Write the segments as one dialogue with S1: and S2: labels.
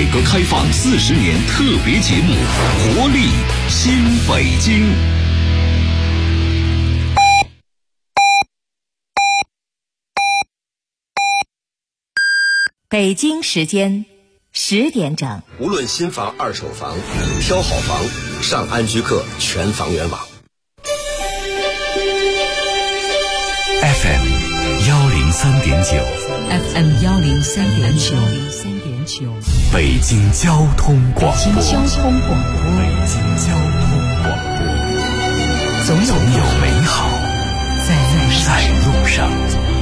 S1: 改革开放40年特别节目《活力新北京》。
S2: 北京时间10点整。
S3: 无论新房、二手房，挑好房，上安居客全房源网。
S1: FM 103.9
S2: FM 103.9
S1: 北京交通广播。
S2: 北京交通广播。总有美好在路上。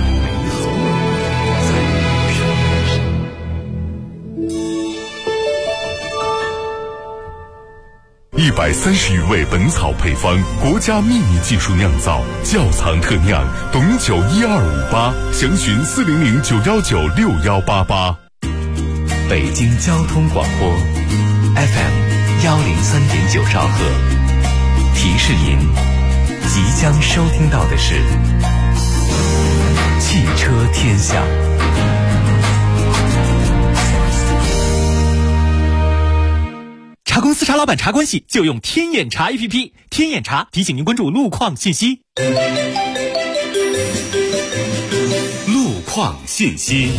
S4: 130余味本草配方，国家秘密技术酿造，窖藏特酿，董酒12588，详询400-919-6188。
S1: 北京交通广播 FM 103.9兆赫，提示您即将收听到的是汽车天下。
S5: 茶公司茶老板茶关系就用天眼查 APP， 天眼查提醒您关注路况信息。
S4: 路况信息。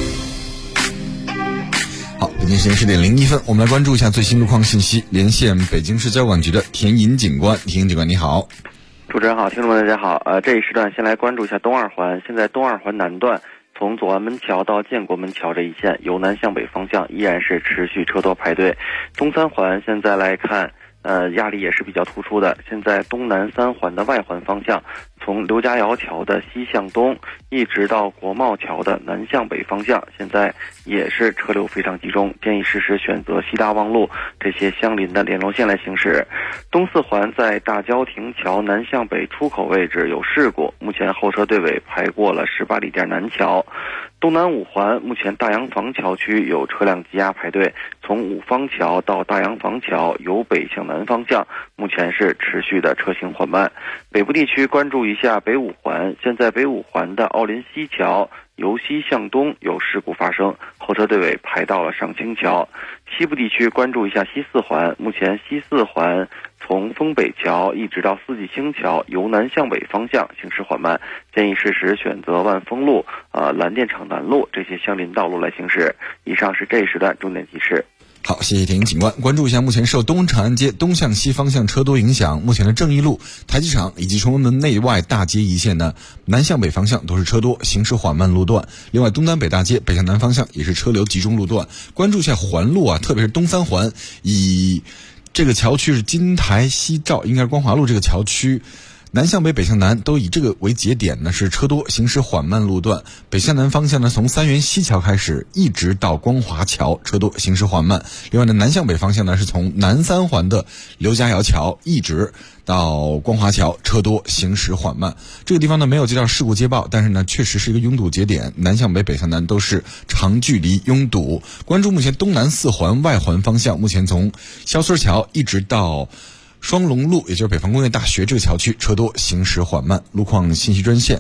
S6: 好，北京时间10点01分，我们来关注一下最新路况信息。连线北京市交管局的田银警官，田银警官你好。
S7: 主持人好，听众们大家好。这一时段先来关注一下东二环，现在东二环南段从左安门桥到建国门桥这一线由南向北方向依然是持续车多排队。东三环现在来看压力也是比较突出的，现在东南三环的外环方向从刘家窑桥的西向东一直到国贸桥的南向北方向，现在也是车流非常集中，建议适时选择西大望路这些相邻的联络线来行驶。东四环在大郊亭桥南向北出口位置有事故，目前后车队尾排过了18里店南桥。东南五环目前大洋房桥区有车辆积压排队，从五方桥到大洋房桥由北向南方向目前是持续的车行缓慢。北部地区关注一下北五环，现在北五环的奥林西桥由西向东有事故发生，后车队尾排到了上清桥。西部地区关注一下西四环，目前西四环从丰北桥一直到四季青桥由南向北方向行驶缓慢，建议适时选择万丰路、蓝电厂南路这些相邻道路来行驶。以上是这一时段重点提示。
S6: 好，谢谢田警官。关注一下目前受东长安街东向西方向车多影响，目前的正义路、台机场以及崇文门内外大街一线呢，南向北方向都是车多，行驶缓慢路段。另外东单北大街北向南方向也是车流集中路段。关注一下环路啊，特别是东三环，以这个桥区是金台西照，应该是光华路这个桥区，南向北北向南都以这个为节点呢，是车多，行驶缓慢路段。北向南方向呢，从三元西桥开始一直到光华桥车多，行驶缓慢。另外呢，南向北方向呢，是从南三环的刘家窑桥一直到光华桥车多，行驶缓慢。这个地方呢没有接到事故接报，但是呢确实是一个拥堵节点，南向北北向南都是长距离拥堵。关注目前东南四环外环方向，目前从肖村桥一直到双龙路，也就是北方工业大学这个桥区车多，行驶缓慢。路况信息专线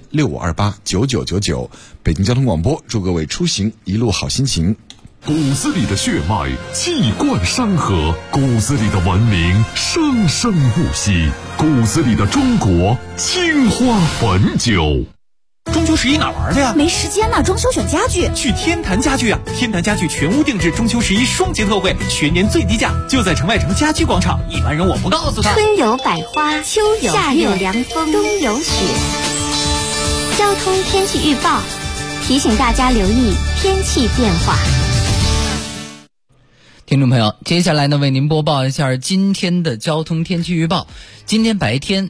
S6: 65289999，北京交通广播，祝各位出行一路好心情。
S4: 骨子里的血脉气贯山河，骨子里的文明生生不息，骨子里的中国青花汾酒。
S5: 中秋11哪玩的呀？
S8: 没时间呢，装修选家具。
S5: 去天坛家具啊！天坛家具全屋定制中秋11双节特惠，全年最低价，就在城外城家居广场。一般人我不告诉他。
S9: 春有百花，秋有夏有凉风，冬有雪。交通天气预报提醒大家留意天气变化。
S10: 听众朋友，接下来呢，为您播报一下今天的交通天气预报。今天白天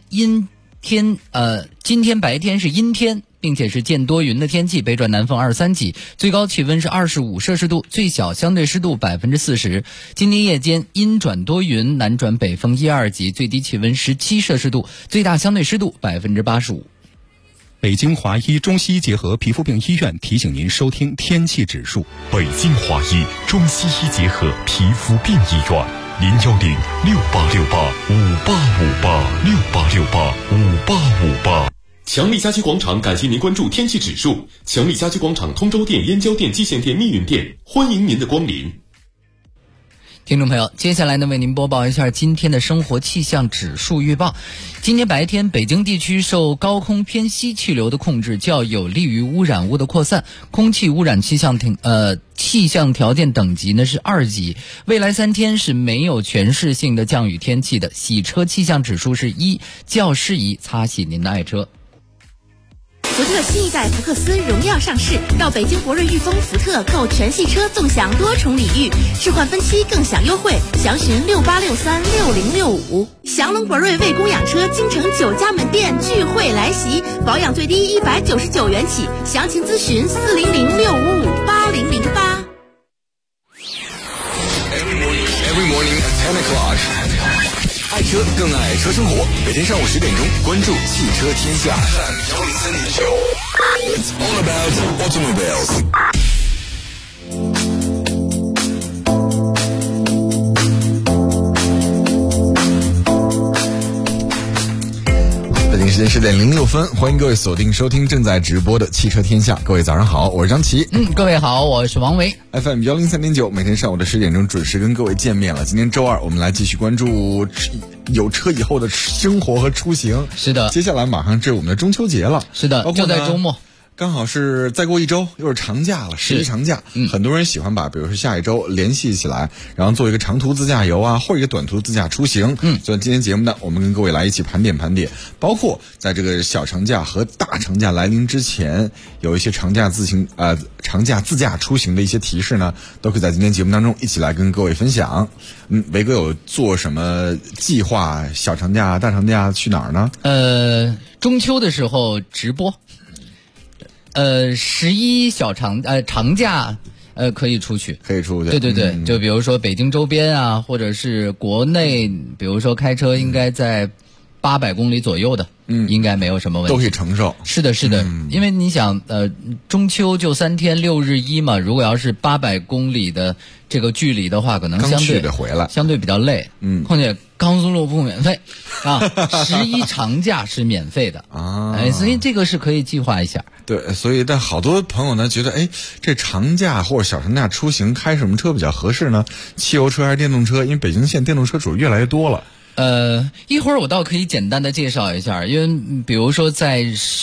S10: 是阴天，并且是见多云的天气，北转南风23级，最高气温是25摄氏度，最小相对湿度40%。今天夜间阴转多云，南转北风1-2级，最低气温17摄氏度，最大相对湿度85%。
S11: 北京华医中西医结合皮肤病医院提醒您收听天气指数。
S4: 北京华医中西医结合皮肤病医院，010-6868-5858，6858-5858。强力家居广场感谢您关注天气指数。强力家居广场通州店、燕郊店、蓟县店、密云店，欢迎您的光临。
S10: 听众朋友，接下来呢，为您播报一下今天的生活气象指数预报。今天白天，北京地区受高空偏西气流的控制，较有利于污染物的扩散，空气污染气象条件等级呢是2级。未来3天是没有全市性的降雨天气的，洗车气象指数是1，较适宜擦洗您的爱车。
S8: 福特新一代福克斯荣耀上市，到北京博瑞裕丰福特购全系车纵享多重礼遇，置换分期更享优惠，详询68636065。祥龙博瑞为供养车京城9家门店聚会来袭，保养最低199元起，详情咨询40065580008。
S3: Every morning at 10 o'clock. 爱车更爱车生活，每天上午10点钟，关注汽车天下。It's all about automobiles.
S6: 北京时间10点06分，欢迎各位锁定收听正在直播的汽车天下。各位早上好，我是张琪。
S10: 各位好，我是王维。
S6: FM 103.9，每天上午的10点钟准时跟各位见面了。今天周二，我们来继续关注有车以后的生活和出行。
S10: 是的，
S6: 接下来马上是我们的中秋节了。
S10: 是的，就在周末。
S6: 刚好是再过1周又是长假了，11长假。很多人喜欢把比如说下一周联系起来，然后做一个长途自驾游啊，或者一个短途自驾出行。所以今天节目呢，我们跟各位来一起盘点，包括在这个小长假和大长假来临之前，有一些长假自驾出行的一些提示呢，都可以在今天节目当中一起来跟各位分享。维哥有做什么计划？小长假、大长假去哪儿呢？
S10: 中秋的时候直播。11长假，可以出去，
S6: 对，
S10: 就比如说北京周边啊，或者是国内，比如说开车应该在800公里左右的，应该没有什么问题，
S6: 都可以承受。
S10: 是的，因为你想，中秋就3天6日1嘛，如果要是800公里的这个距离的话，可能相对比较累。况且高速路不免费啊，11长假是免费的啊，所以这个是可以计划一下。
S6: 对，所以但好多朋友呢觉得，这长假或者小长假出行开什么车比较合适呢？汽油车还是电动车？因为北京现在电动车主越来越多了。
S10: 一会儿我倒可以简单的介绍一下，因为比如说在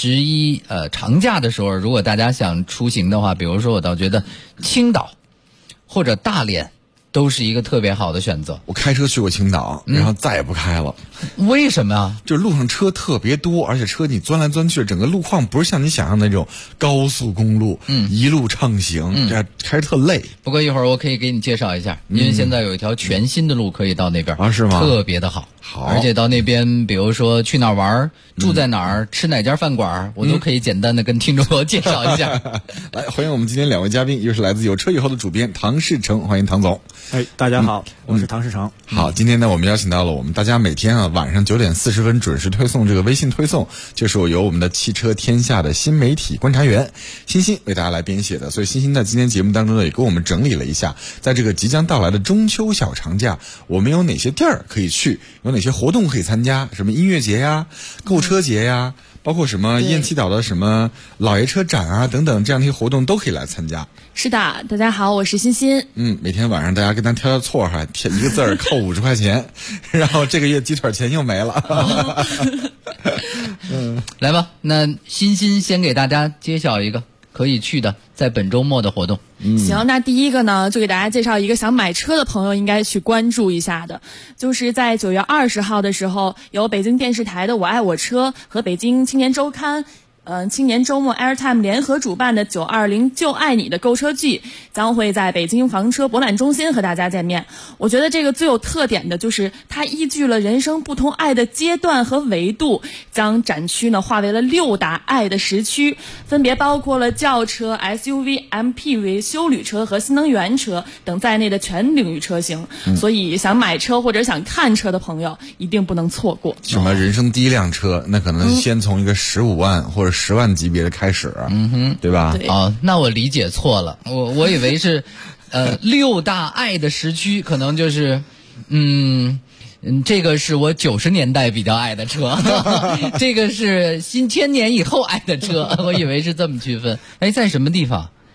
S10: 11长假的时候，如果大家想出行的话，比如说我倒觉得青岛或者大连都是一个特别好的选择。
S6: 我开车去过青岛，然后再也不开了。
S10: 为什么啊？
S6: 就路上车特别多，而且车你钻来钻去，整个路况不是像你想象的那种高速公路，一路畅行，开着特累。
S10: 不过一会儿我可以给你介绍一下，因为现在有一条全新的路可以到那边
S6: 是吗？
S10: 特别的好，而且到那边，比如说去哪儿玩，住在哪儿，吃哪家饭馆，我都可以简单的跟听众朋友介绍一下。
S6: 来，欢迎我们今天2位嘉宾，又是来自有车以后的主编唐世成，欢迎唐总。
S12: 大家好，我是唐世成。
S6: 好，今天呢，我们邀请到了我们大家每天晚上9点40分准时推送这个微信推送，就是由我们的汽车天下的新媒体观察员欣欣为大家来编写的。所以欣欣在今天节目当中呢，也给我们整理了一下，在这个即将到来的中秋小长假，我们有哪些地儿可以去，有哪些活动可以参加，什么音乐节呀、购车节呀，包括什么雁栖岛的什么老爷车展啊等等，这样的一些活动都可以来参加。
S13: 是的，大家好，我是欣欣。
S6: 每天晚上大家跟咱挑错哈，一个字儿扣50块钱，然后这个月鸡腿钱又没了。
S10: 来吧，那欣欣先给大家揭晓一个可以去的在本周末的活动。
S13: 行，那第一个呢，就给大家介绍一个想买车的朋友应该去关注一下的，就是在9月20号的时候，由北京电视台的我爱我车和北京青年周刊青年周末 Airtime 联合主办的920就爱你的购车季将会在北京房车博览中心和大家见面。我觉得这个最有特点的就是它依据了人生不同爱的阶段和维度，将展区呢划为了6大爱的时区，分别包括了轿车、SUV、MPV、休旅车和新能源车等在内的全领域车型。所以想买车或者想看车的朋友一定不能错过。
S6: 什么人生第一辆车，那可能先从一个15万或者10万级别的开始，对吧？
S10: 那我理解错了，我以为是6大爱的时区，可能就是这个是我90年代比较爱的车，这个是新千年以后爱的车，我以为是这么区分。在什么地方？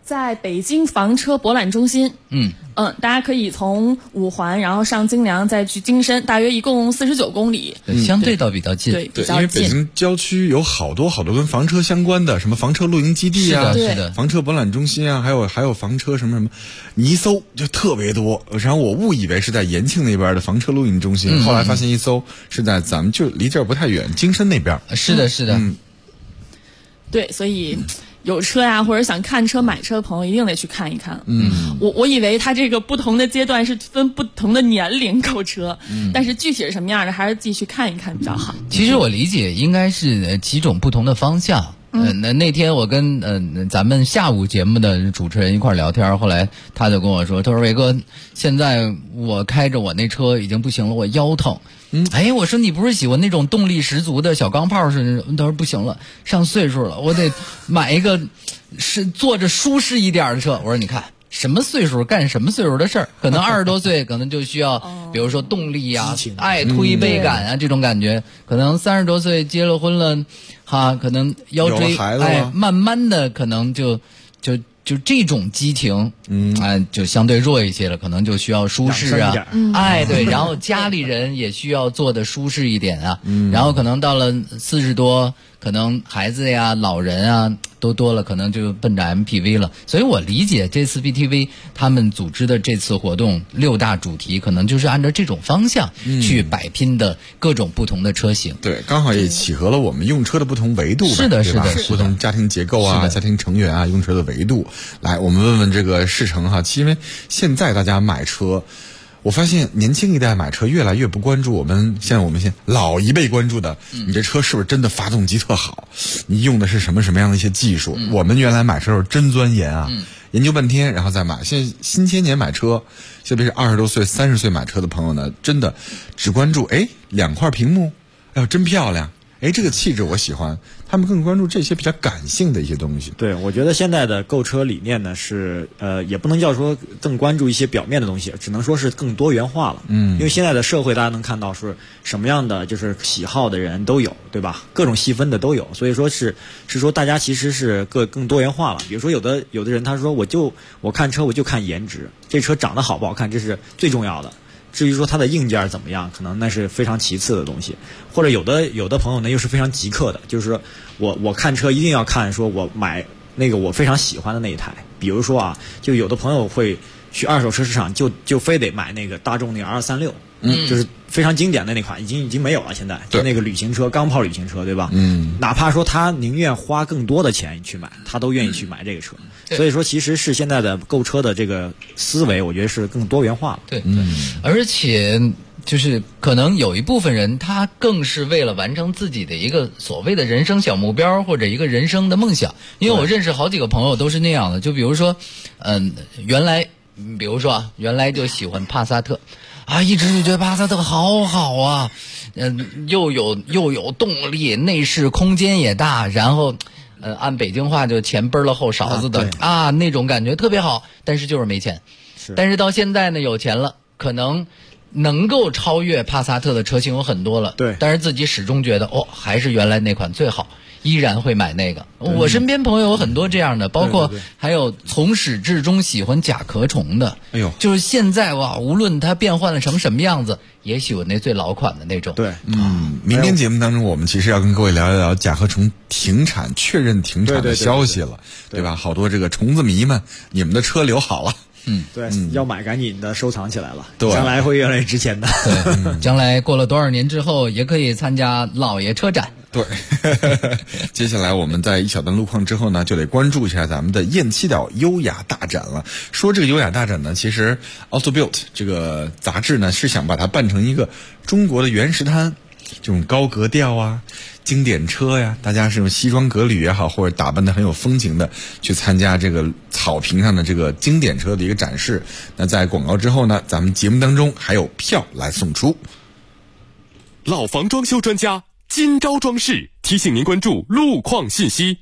S13: 在北京房车博览中心。大家可以从五环，然后上京梁，再去京深，大约一共49公里，
S10: 相对倒比较近。
S13: 对，
S6: 因为北京郊区有好多跟房车相关的，什么房车露营基地啊，
S10: 是的，
S6: 房车博览中心啊，还有房车什么，你一搜就特别多。然后我误以为是在延庆那边的房车露营中心，后来发现一搜是在咱们就离这儿不太远，京深那边。
S10: 是的，
S13: 对，所以有车呀，或者想看车买车的朋友一定得去看一看。我以为它这个不同的阶段是分不同的年龄购车，但是具体是什么样的，还是自己去看一看比较好。
S10: 其实我理解应该是几种不同的方向。那天我跟咱们下午节目的主持人一块聊天，后来他就跟我说，他说伟哥，现在我开着我那车已经不行了，我腰疼。我说你不是喜欢那种动力十足的小钢炮是？他说不行了，上岁数了，我得买一个是坐着舒适一点的车。我说你看什么岁数干什么岁数的事儿，可能20多岁可能就需要比如说动力啊，推背感啊，这种感觉，可能30多岁结了婚了可能腰椎慢慢的可能就这种激情就相对弱一些了，可能就需要舒适啊，对，然后家里人也需要做的舒适一点啊，然后可能到了40多，可能孩子呀老人啊都多了，可能就奔着 MPV 了。所以我理解这次 BTV 他们组织的这次活动6大主题，可能就是按照这种方向去摆拼的各种不同的车型。
S6: 对，刚好也契合了我们用车的不同维度。
S10: 是的，
S6: 不同家庭结构啊，家庭成员啊，用车的维度。来，我们问问这个世成哈，因为现在大家买车，我发现年轻一代买车越来越不关注我们现老一辈关注的，你这车是不是真的发动机特好，你用的是什么样的一些技术。我们原来买车时候真钻研啊，研究半天然后再买。现在新千年买车，特别是20多岁30岁买车的朋友呢，真的只关注2块屏幕，真漂亮，这个气质我喜欢，他们更关注这些比较感性的一些东西。
S12: 对，我觉得现在的购车理念呢是也不能叫说更关注一些表面的东西，只能说是更多元化了。因为现在的社会大家能看到是什么样的就是喜好的人都有，对吧？各种细分的都有，所以说是说大家其实是更多元化了。比如说有的人他说我看车我就看颜值，这车长得好不好看这是最重要的。至于说它的硬件怎么样，可能那是非常其次的东西。或者有的朋友呢又是非常极客的，就是说我看车一定要看说我买那个我非常喜欢的那一台。比如说就有的朋友会去二手车市场就非得买那个大众那个236，就是非常经典的那款，已经没有了。现在就那个旅行车，钢炮旅行车，对吧？哪怕说他宁愿花更多的钱去买，他都愿意去买这个车。所以说，其实是现在的购车的这个思维，我觉得是更多元化了。
S10: 对，而且就是可能有一部分人，他更是为了完成自己的一个所谓的人生小目标或者一个人生的梦想。因为我认识好几个朋友都是那样的，就比如说，原来就喜欢帕萨特。一直就觉得帕萨特好好啊，又有动力，内饰空间也大，然后按北京话就前奔了后勺子的那种感觉特别好，但是就是没钱。但是到现在呢，有钱了，可能能够超越帕萨特的车型有很多了，
S12: 对，
S10: 但是自己始终觉得还是原来那款最好，依然会买那个。我身边朋友有很多这样的，包括还有从始至终喜欢甲壳虫的。就是现在无论它变换了成什么样子，也喜欢那最老款的那种。
S12: 对，
S6: 明天节目当中我们其实要跟各位聊一聊甲壳虫确认停产的消息了，对吧？好多这个虫子迷们，你们的车留好了。
S12: 对，要买赶紧的收藏起来了，将来会越来越值钱的。
S10: 对，将来过了多少年之后，也可以参加老爷车展。
S6: 对，接下来我们在一小段路况之后呢，就得关注一下咱们的雁栖岛优雅大展了。说这个优雅大展呢，其实 Autobilt 这个杂志呢是想把它办成一个中国的原石滩，这种高格调经典车呀，大家是用西装革履也好，或者打扮得很有风情的去参加这个草坪上的这个经典车的一个展示。那在广告之后呢，咱们节目当中还有票来送出。
S14: 老房装修专家金招装饰提醒您关注路况信息。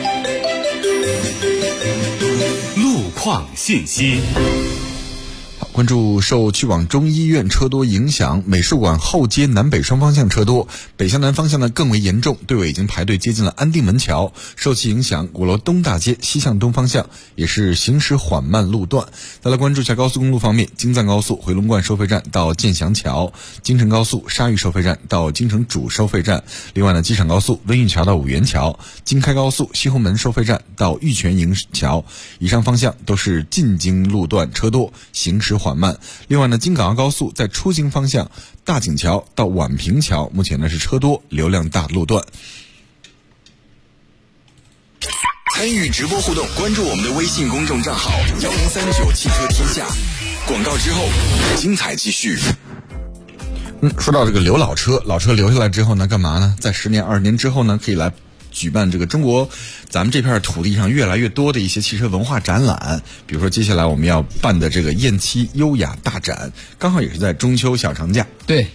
S14: 路况信息。
S6: 关注受去往中医院车多影响，美术馆后街南北双方向车多，北向南方向呢更为严重，队尾已经排队接近了安定门桥。受其影响，鼓楼东大街西向东方向也是行驶缓慢路段。再来关注一下高速公路方面，京藏高速回龙观收费站到建祥桥，京承高速沙峪收费站到京承主收费站。另外呢，机场高速温榆桥到五原桥，京开高速西红门收费站到玉泉营桥，以上方向都是进京路段车多，行驶缓慢。另外呢，京港澳高速在出京方向大井桥到宛平桥，目前呢是车多流量大路段。
S3: 参与直播互动，关注我们的微信公众账号1039汽车天下。广告之后，精彩继续。
S6: 说到这个留老车留下来之后呢，干嘛呢？在10年、20年之后呢，可以来举办这个中国咱们这片土地上越来越多的一些汽车文化展览。比如说接下来我们要办的这个燕七优雅大展，刚好也是在中秋小长假。
S10: 对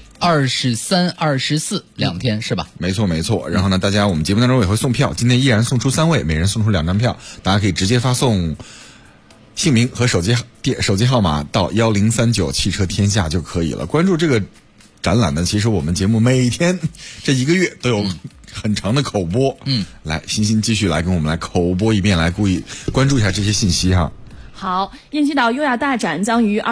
S10: ，23、24两天是吧？
S6: 没错。然后呢，大家我们节目当中也会送票，今天依然送出3位，每人送出2张票，大家可以直接发送姓名和手机号码到1039汽车天下就可以了。关注这个展览呢，其实我们节目每天这1个月都有很长的口播。来，欣欣继续来跟我们来口播一遍，来关注一下这些信息哈。
S13: 好，燕七岛优雅大展将于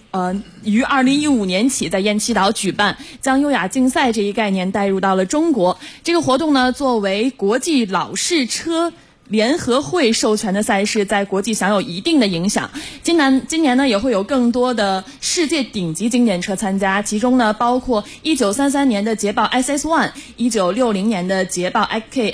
S13: 2015年起在燕七岛举办，将优雅竞赛这一概念带入到了中国。这个活动呢，作为国际老式车联合会授权的赛事，在国际享有一定的影响。今年呢，也会有更多的世界顶级经典车参加，其中呢包括1933年的捷豹 SS1， 1960年的捷豹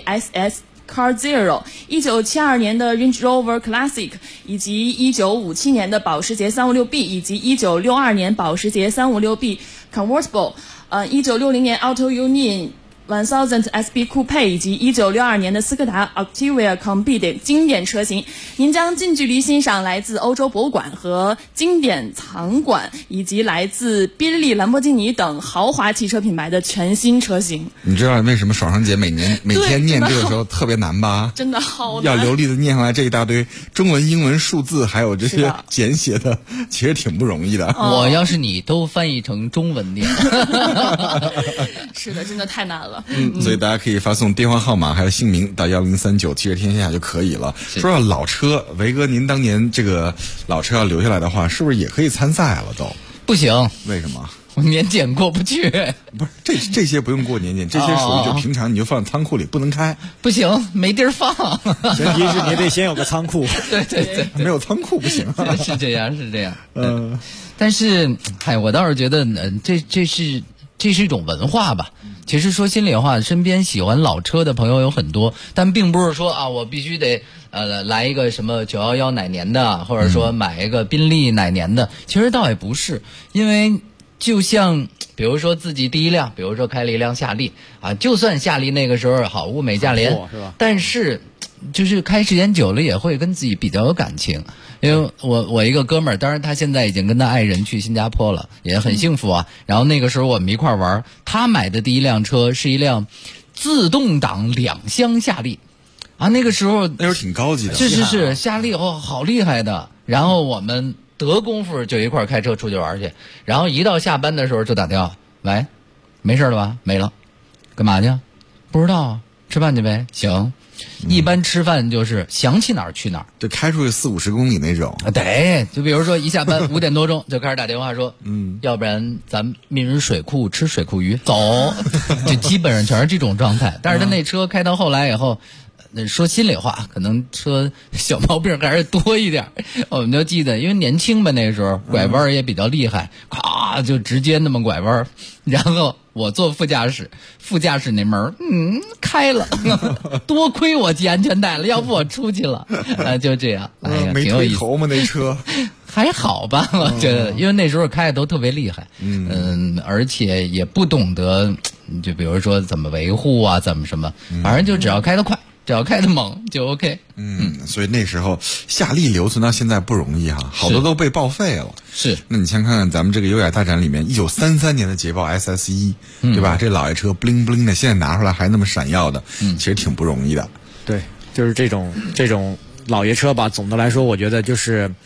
S13: XK SS。Car Zero， 1972年的 Range Rover Classic， 以及1957年的保时捷 356B， 以及1962年保时捷 356B Convertible， 1960年 Auto Union 1000 SB Coupe， 以及1962年的斯柯达 Octavia Combi 的经典车型。您将近距离欣赏来自欧洲博物馆和经典藏馆，以及来自宾利、兰博基尼等豪华汽车品牌的全新车型。
S6: 你知道为什么爽爽姐每天念这个时候特别难吧？
S13: 真的好难，
S6: 要流利的念上来这一大堆中文、英文、数字，还有这些简写的，其实挺不容易的。
S10: 我要是你都翻译成中文念。
S13: 是的，真的太难了。
S6: 所以大家可以发送电话号码还有姓名到1039汽车天下就可以了。说到老车，维哥，您当年这个老车要留下来的话，是不是也可以参赛了都？
S10: 不行。
S6: 为什么？
S10: 我年检过不去。
S6: 不是这些不用过年检，这些属于就平常你就放仓库里不能开。
S10: 不行，没地儿放。
S12: 前提是你得先有个仓库。
S10: 对，
S6: 没有仓库不行。
S10: 是这样。但是我倒是觉得这是一种文化吧。其实说心里话，身边喜欢老车的朋友有很多，但并不是说啊，我必须得来一个什么911哪年的，或者说买一个宾利哪年的。其实倒也不是，因为就像比如说自己第一辆，比如说开了一辆夏利啊，就算夏利那个时候好物美价廉，但是就是开时间久了也会跟自己比较有感情。因为我一个哥们儿，当然他现在已经跟他爱人去新加坡了，也很幸福啊。然后那个时候我们一块玩，他买的第一辆车是一辆自动挡2厢夏利啊，那个时候
S6: 挺高级的。
S10: 是夏利好厉害的。然后我们得功夫就一块开车出去玩去，然后一到下班的时候就打电话，喂，没事了吧？没了，干嘛去？不知道啊，吃饭去呗。行。一般吃饭就是想起哪儿去哪儿，
S6: 就开出去40-50公里那种。
S10: 对，就比如说一下班5点多钟就开始打电话说，要不然咱密云水库吃水库鱼，走，就基本上全是这种状态。但是他那车开到后来以后，说心里话，可能车小毛病还是多一点。我们就记得，因为年轻吧，那个时候拐弯也比较厉害，咔就直接那么拐弯，然后我坐副驾驶那门开了，多亏我系安全带了，要不我出去了。就这样，
S6: 没推头吗？那车
S10: 还好吧，我觉得，因为那时候开的都特别厉害，而且也不懂得，就比如说怎么维护啊，怎么什么，反正就只要开得快。只要开得猛就 OK。
S6: 所以那时候夏利留存到现在不容易哈，好多都被报废了。
S10: 是，
S6: 那你先看看咱们这个优雅大展里面，1933年的捷豹 SS1，对吧？这老爷车 bling bling 的，现在拿出来还那么闪耀的，其实挺不容易的。
S12: 对，就是这种老爷车吧。总的来说，我觉得就是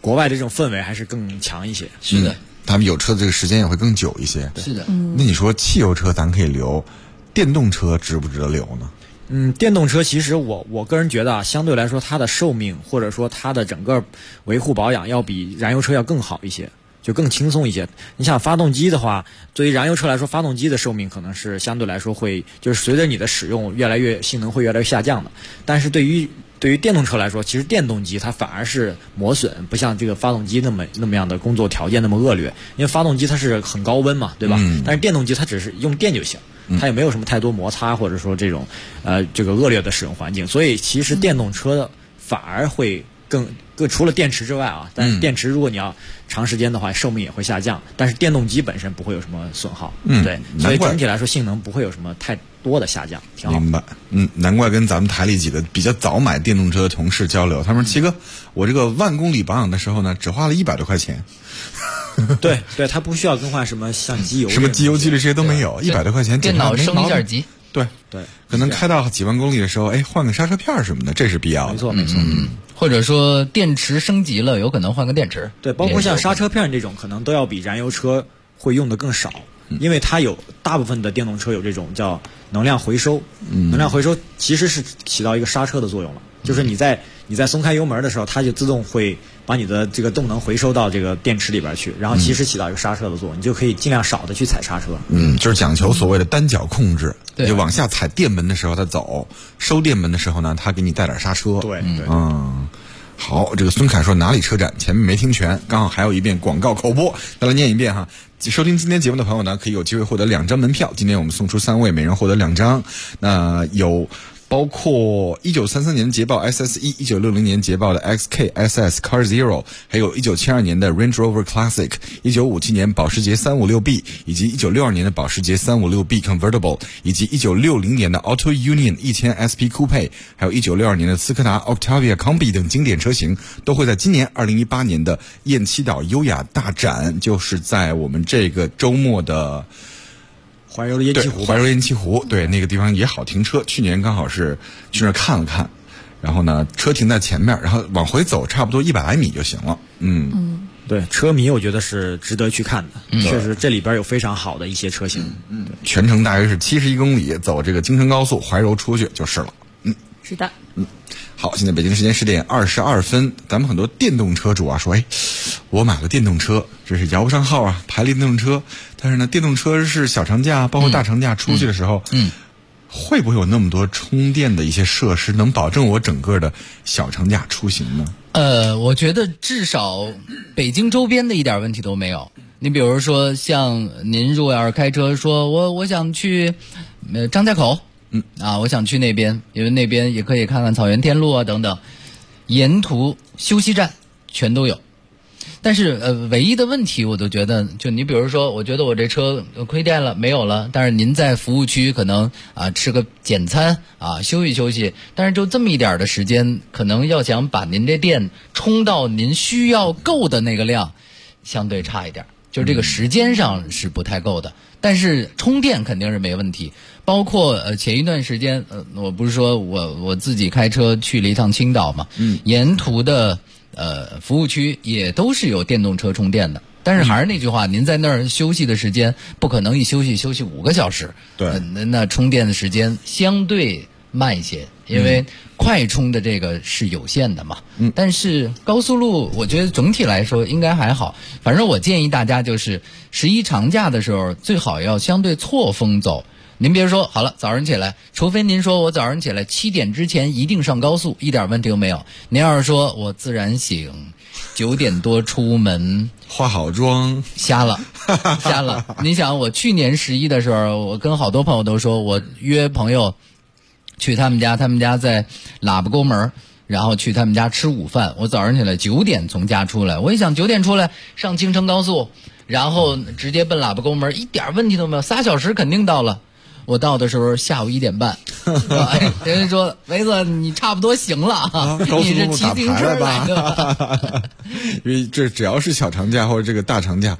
S12: 国外的这种氛围还是更强一些。
S10: 是的，
S6: 他们有车的这个时间也会更久一些。
S10: 是的，
S6: 那你说汽油车咱可以留，电动车值不值得留呢？
S12: 电动车其实我个人觉得啊，相对来说它的寿命或者说它的整个维护保养要比燃油车要更好一些，就更轻松一些。你想发动机的话，对于燃油车来说，发动机的寿命可能是相对来说会就是随着你的使用性能会越来越下降的。但是对于电动车来说，其实电动机它反而是磨损，不像这个发动机那么样的工作条件那么恶劣。因为发动机它是很高温嘛，对吧？但是电动机它只是用电就行，它也没有什么太多摩擦或者说这种这个恶劣的使用环境。所以其实电动车反而会除了电池之外啊，但是电池如果你要长时间的话，寿命也会下降。但是电动机本身不会有什么损耗，对，所以整体来说性能不会有什么太多的下降，挺好。
S6: 明白，难怪跟咱们台里几个比较早买电动车的同事交流，他们说：“七哥，我这个10000公里保养的时候呢，只花了100多块钱。”
S12: 对，它不需要更换什么像机油、
S6: 什么机油机滤这些都没有，100多块钱，
S10: 电脑升一下级。
S6: 对，可能开到几万公里的时候，换个刹车片什么的，这是必要的。
S12: 没错。
S10: 或者说电池升级了，有可能换个电池。
S12: 对，包括像刹车片这种，可能都要比燃油车会用的更少，因为它有大部分的电动车有这种叫能量回收。能量回收其实是起到一个刹车的作用了，就是你在松开油门的时候，它就自动会把你的这个动能回收到这个电池里边去，然后其实起到一个刹车的作用，你就可以尽量少的去踩刹车。
S6: 就是讲求所谓的单脚控制。对，就往下踩电门的时候它走，收电门的时候呢，它给你带点刹车。
S12: 对。
S6: 好，这个孙凯说哪里车展，前面没听全，刚好还有一遍广告口播，再来念一遍哈。收听今天节目的朋友呢，可以有机会获得2张门票，今天我们送出3位，每人获得2张。那有包括1933年捷豹 SSE、1960年捷豹的 XK、SS、Car Zero， 还有1972年的 Range Rover Classic， 1957年保时捷 356B， 以及1962年的保时捷 356B Convertible， 以及1960年的 Auto Union 1000 SP Coupe， 还有1962年的斯柯达 Octavia Combi 等经典车型，都会在今年2018年的雁栖岛优雅大展，就是在我们这个周末的
S12: 怀柔烟
S6: 气湖，对，那个地方也好停车。去年刚好是去那儿看了看，然后呢，车停在前面，然后往回走差不多100来米就行了。
S12: 对，车迷我觉得是值得去看的，确实这里边有非常好的一些车型。
S6: 全程大约是71公里，走这个京承高速怀柔出去就是了。
S13: 是的。
S6: 好，现在北京时间10点22分，咱们很多电动车主啊说，我买了电动车，这是摇不上号啊，排列电动车。但是呢，电动车是小长假，包括大长假出去的时候，会不会有那么多充电的一些设施，能保证我整个的小长假出行呢？
S10: 我觉得至少北京周边的一点问题都没有。你比如说，像您如果要是开车说，我想去张家口。我想去那边，因为那边也可以看看草原天路啊等等，沿途休息站全都有。但是唯一的问题我都觉得，就你比如说，我觉得我这车亏电了没有了，但是您在服务区可能吃个简餐休息休息，但是就这么一点的时间，可能要想把您这电充到您需要够的那个量，相对差一点，就是这个时间上是不太够的。但是充电肯定是没问题，包括前一段时间我不是说我自己开车去了一趟青岛嘛，沿途的服务区也都是有电动车充电的。但是还是那句话，您在那儿休息的时间不可能一休息5个小时，
S6: 对，
S10: 那充电的时间相对慢一些，因为快充的这个是有限的嘛。但是高速路我觉得总体来说应该还好。反正我建议大家就是11长假的时候最好要相对错峰走。您别说好了，早上起来，除非您说我早上起来7点之前一定上高速，一点问题都没有。您要是说我自然醒，9点多出门，
S6: 化好妆，
S10: 瞎了。您想，我去年11的时候，我跟好多朋友都说，我约朋友去他们家在喇叭沟门，然后去他们家吃午饭。我早上起来9点从家出来，我一想9点出来上京承高速，然后直接奔喇叭沟门，一点问题都没有，3小时肯定到了。我到的时候下午1点半，人家说梅子你差不多行了你是骑自行车来的。
S6: 因为这只要是小长假或者这个大长假，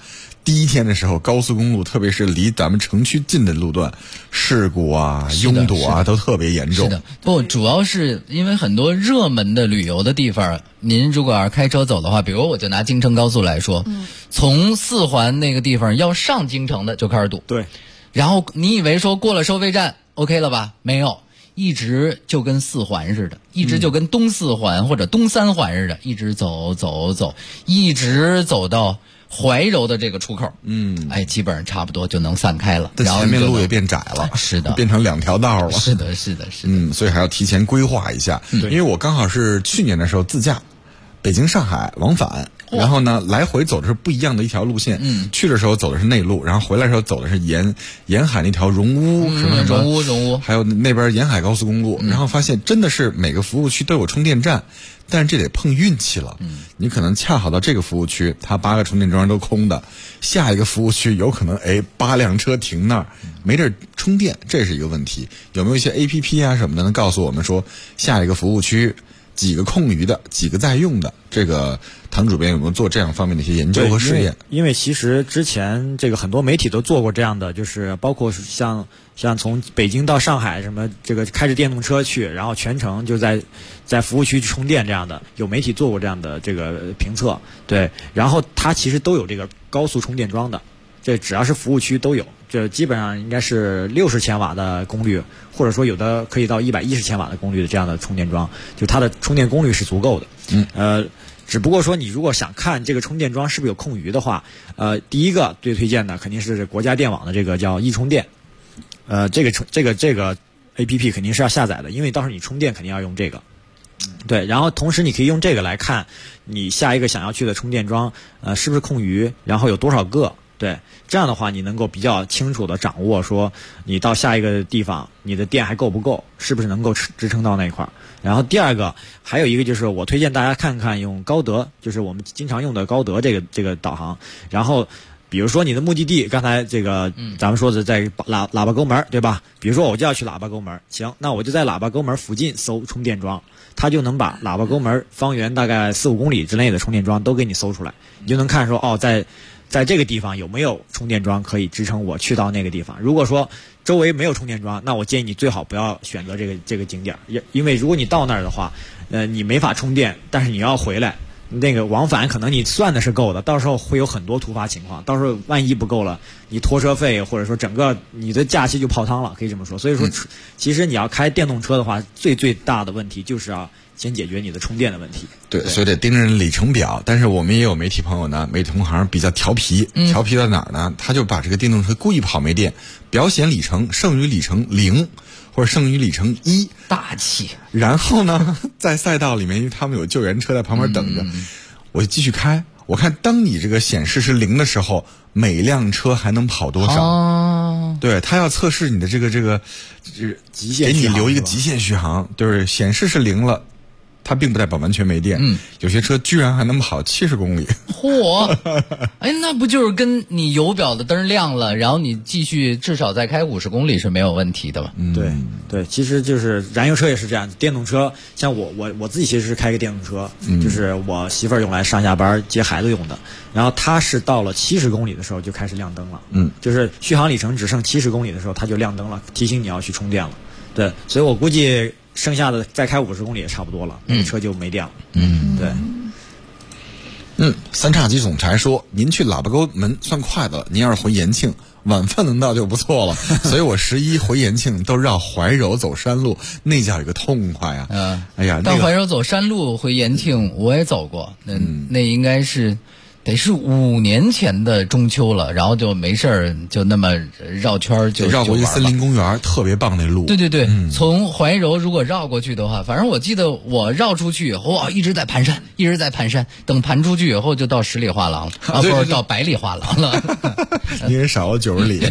S6: 第一天的时候，高速公路特别是离咱们城区近的路段，事故啊、拥堵啊都特别严重。
S10: 是的，不，主要是因为很多热门的旅游的地方，您如果要是开车走的话，比如我就拿京承高速来说，从4环那个地方要上京承的就开始堵。
S12: 对，
S10: 然后你以为说过了收费站 OK 了吧？没有。一直就跟4环似的，一直就跟东4环或者东3环似的，一直走，一直走到怀柔的这个出口。基本上差不多就能散开了。
S6: 然后前面路也变窄了，
S10: 是的，
S6: 变成2条道了。
S10: 是的。
S6: 所以还要提前规划一下。因为我刚好是去年的时候自驾，北京上海往返。然后呢，来回走的是不一样的一条路线。去的时候走的是内陆，然后回来的时候走的是沿海那条荣乌，什么
S10: 荣乌，
S6: 还有那边沿海高速公路。然后发现真的是每个服务区都有充电站，但是这得碰运气了。你可能恰好到这个服务区，它8个充电桩都空的，下一个服务区有可能8辆车停那儿，没地儿充电，这是一个问题。有没有一些 APP 啊什么的能告诉我们说下一个服务区几个空余的，几个在用的？这个唐主编有没有做这样方面的一些研究和试验？
S12: 因为其实之前这个很多媒体都做过这样的，就是包括像从北京到上海什么这个开着电动车去，然后全程就在服务区去充电这样的，有媒体做过这样的这个评测。对，然后它其实都有这个高速充电桩的，这只要是服务区都有，这基本上应该是60千瓦的功率，或者说有的可以到110千瓦的功率的这样的充电桩，就它的充电功率是足够的。只不过说你如果想看这个充电桩是不是有空余的话，第一个最推荐的肯定是国家电网的这个叫易充电，这个 APP 肯定是要下载的，因为到时候你充电肯定要用这个。对，然后同时你可以用这个来看你下一个想要去的充电桩是不是空余，然后有多少个。对，这样的话你能够比较清楚的掌握说你到下一个地方你的电还够不够，是不是能够支撑到那块儿。然后第二个还有一个就是我推荐大家看看用高德，就是我们经常用的高德这个导航。然后比如说你的目的地，刚才这个咱们说的在喇叭沟门，对吧？比如说我就要去喇叭沟门，行，那我就在喇叭沟门附近搜充电桩，它就能把喇叭沟门方圆大概4-5公里之内的充电桩都给你搜出来，你就能看说在这个地方有没有充电桩可以支撑我去到那个地方。如果说周围没有充电桩，那我建议你最好不要选择这个景点，因为如果你到那儿的话，你没法充电，但是你要回来，那个往返可能你算的是够的，到时候会有很多突发情况，到时候万一不够了，你拖车费或者说整个你的假期就泡汤了，可以这么说。所以说，其实你要开电动车的话，最大的问题就是要先解决你的充电的问题。
S6: 对，所以得盯着里程表。但是我们也有媒体朋友呢，媒体同行比较调皮，调皮到哪儿呢？他就把这个电动车故意跑没电，表显里程剩余里程0或者剩余里程1，
S10: 大气。
S6: 然后呢，在赛道里面，因为他们有救援车在旁边等着，我就继续开。我看当你这个显示是0的时候，每辆车还能跑多少？对，他要测试你的这个
S12: 极限，
S6: 给你留一个极限续航，就是显示是0了。它并不代表完全没电，有些车居然还能跑70公里。
S10: 嚯！那不就是跟你油表的灯亮了，然后你继续至少再开50公里是没有问题的吗？
S12: 对，其实就是燃油车也是这样，电动车像我自己其实是开个电动车，就是我媳妇儿用来上下班接孩子用的，然后它是到了70公里的时候就开始亮灯了，就是续航里程只剩70公里的时候它就亮灯了，提醒你要去充电了。对，所以我估计剩下的再开50公里也差不多了，那车就没电了。
S6: 对。三叉戟总裁说：“您去喇叭沟门算快的了，您要是回延庆，晚饭能到就不错了。所以我11回延庆都绕怀柔走山路，那叫一个痛快啊！哎呀，
S10: 到怀柔走山路回延庆我也走过，那应该是。得是5年前的中秋了，然后就没事儿就那么绕圈就
S6: 绕过一森林公园，特别棒那路。
S10: 对，从怀柔如果绕过去的话，反正我记得我绕出去以后一直在盘山，等盘出去以后就到10里画廊了，不是到100里画廊了，
S6: 你也少了90里。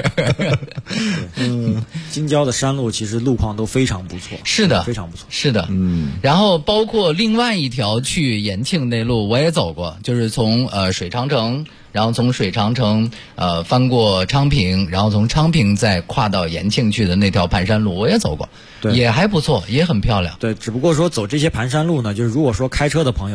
S12: 是，京郊的山路其实路况都非常不错，
S10: 是的，
S12: 非常不错，
S10: 是的。然后包括另外一条去延庆那路我也走过，就是从水长城，然后从水长城翻过昌平，然后从昌平再跨到延庆去的那条盘山路我也走过，也还不错，也很漂亮。
S12: 对，只不过说走这些盘山路呢，就是如果说开车的朋友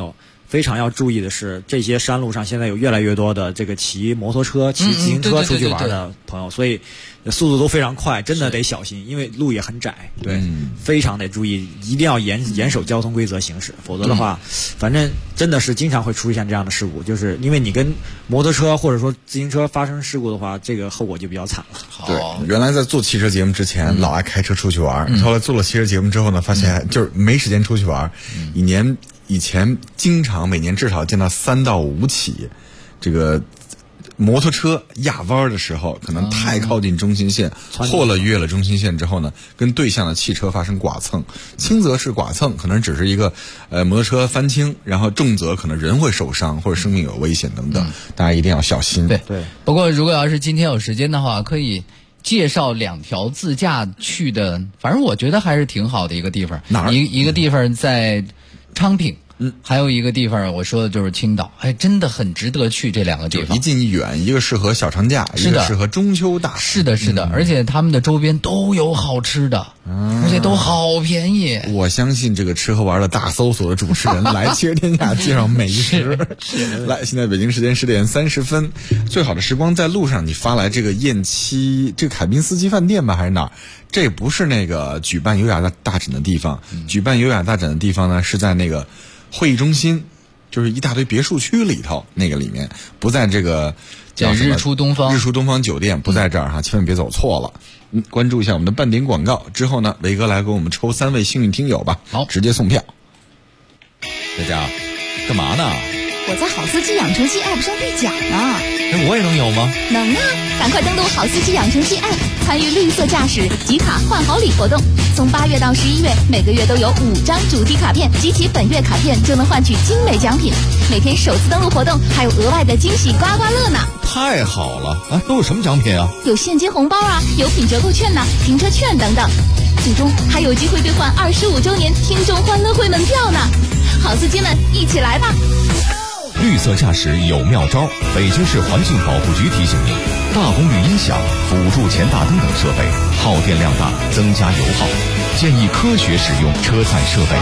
S12: 非常要注意的是，这些山路上现在有越来越多的这个骑摩托车、骑自行车出去玩的朋友，所以速度都非常快，真的得小心，因为路也很窄，对，非常得注意，一定要严守交通规则行驶，否则的话，反正真的是经常会出现这样的事故，就是因为你跟摩托车或者说自行车发生事故的话，这个后果就比较惨了。
S6: 对，原来在做汽车节目之前，老爱开车出去玩，后来做了汽车节目之后呢，发现就是没时间出去玩，以前经常每年至少见到3到5起这个摩托车压弯的时候，可能太靠近中心线，或了越了中心线之后呢，跟对向的汽车发生剐蹭，轻则是剐蹭，可能只是一个摩托车翻倾，然后重则可能人会受伤或者生命有危险等等，大家一定要小心。
S10: 对。不过如果要是今天有时间的话，可以介绍2条自驾去的，反正我觉得还是挺好的一个地方。
S6: 哪儿？
S10: 一个地方在昌平。还有一个地方我说的就是青岛，真的很值得去这2个地方，
S6: 一近一远，一个适合小长假，一个适合中秋大。
S10: 是的，而且他们的周边都有好吃的，而且都好便宜。
S6: 我相信这个吃喝玩的大搜索的主持人来汽车天下介绍美食。来，现在北京时间10点30分，最好的时光在路上。你发来这个雁栖这个凯宾斯基饭店吧，还是哪儿？这不是那个举办优雅大展的地方，举办优雅大展的地方呢是在那个会议中心，就是一大堆别墅区里头，那个里面不在这个叫什么
S10: 日出东方
S6: 酒店，不在这儿哈，千万别走错了。关注一下我们的半点广告之后呢，伟哥来给我们抽3位幸运听友吧。
S10: 好，
S6: 直接送票。
S15: 佳佳，干嘛呢？
S16: 我在好司机养成系 App 上兑奖呢。
S15: 我也能有吗？
S16: 能啊！赶快登录好司机养成系 App， 参与绿色驾驶集卡换好礼活动。从8月到11月，每个月都有5张主题卡片，集齐本月卡片就能换取精美奖品。每天首次登录活动还有额外的惊喜刮刮乐呢！
S15: 太好了！都有什么奖品啊？
S16: 有现金红包啊，有品折扣券呐，停车券等等。最终还有机会兑换25周年听众欢乐会门票呢！好司机们，一起来吧！
S15: 绿色驾驶有妙招，北京市环境保护局提醒您：大功率音响、辅助前大灯等设备耗电量大，增加油耗，建议科学使用车载设备。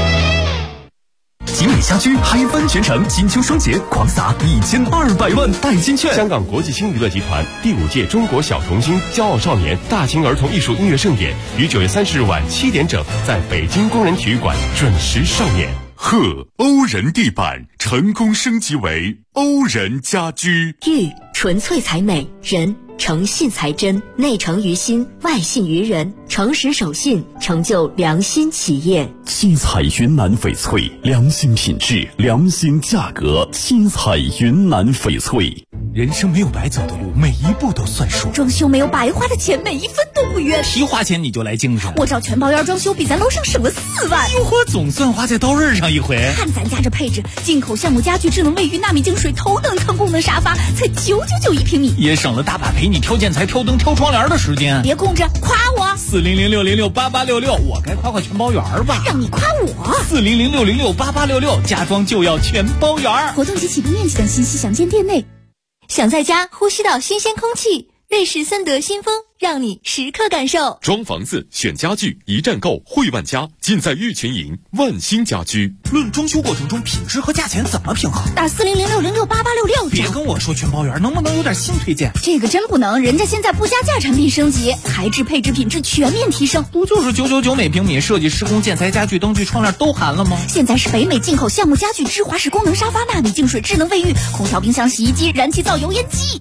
S1: 集美家居嗨翻全城，金秋双节狂撒1200万代金券。
S14: 香港国际星娱乐集团第5届中国小童星骄傲少年大型儿童艺术音乐盛典于9月30日晚7点整在北京工人体育馆准时上演。
S4: 欧人地板成功升级为欧人家居。
S17: 玉纯粹才美，人诚信才真，内诚于心，外信于人，诚实守信，成就良心企业。
S18: 七彩云南翡翠，良心品质，良心价格。七彩云南翡翠。
S5: 人生没有白走的路，每一步都算数。
S16: 装修没有白花的钱，每一分都不冤。
S5: 提花钱你就来精神。
S16: 我找全包烟装修，比咱楼上省了4万。
S5: 哟呵，总算花在刀刃上一回。
S16: 看咱家这配置，进口橡木家具、智能卫浴、纳米净水、头等舱功能沙发，才999一平米，
S5: 也省了大把陪你挑建材、挑灯、挑窗帘的时间。
S16: 别供着，夸我。
S5: 40060688866，我该夸全包圆吧？
S16: 让你夸我。
S5: 40060688866，家装就要全包圆。
S16: 活动及起步面积等信息详见店内。想在家呼吸到新鲜空气，瑞士森德新风让你时刻感受。
S14: 装房子选家具一站购汇万家，尽在玉群营万兴家居。
S5: 论装修过程中品质和价钱怎么平衡？
S16: 打40060688866。
S5: 别跟我说全包圆，能不能有点新推荐？
S16: 这个真不能，人家现在不加价产品升级，材质配置品质全面提升。
S5: 不就是999每平米，设计施工建材家具灯具窗帘都含了吗？
S16: 现在是北美进口橡木家具、芝华士功能沙发、纳米净水、智能卫浴、空调、冰箱、洗衣机、燃气灶、油烟机。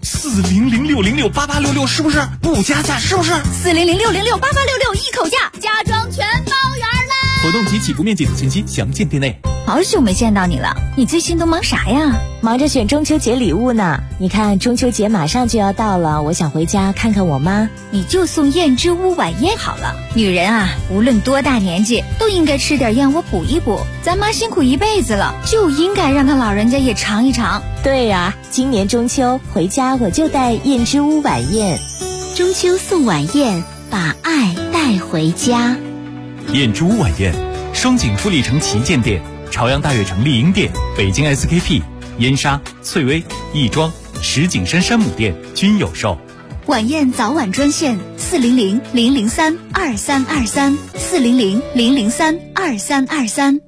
S5: 40060688866是不是不加价？是不是
S16: 40060688866一口价，家装全包圆啦！
S5: 活动及起步面积等信息详见店内。
S16: 好久没见到你了，你最近都忙啥呀？
S19: 忙着选中秋节礼物呢。你看中秋节马上就要到了，我想回家看看我妈。
S16: 你就送燕之屋晚宴好了。女人啊，无论多大年纪，都应该吃点燕窝补一补。咱妈辛苦一辈子了，就应该让她老人家也尝一尝。
S19: 对呀，今年中秋回家我就带燕之屋晚宴。
S17: 中秋送晚宴，把爱带回家。
S5: 燕之屋晚宴，双井富力城旗舰店、朝阳大悦城丽婴店、北京 SKP、燕莎、翠微、亦庄、石景山山姆店均有售。
S16: 晚宴早晚专线400-003-2323，400-003-2323。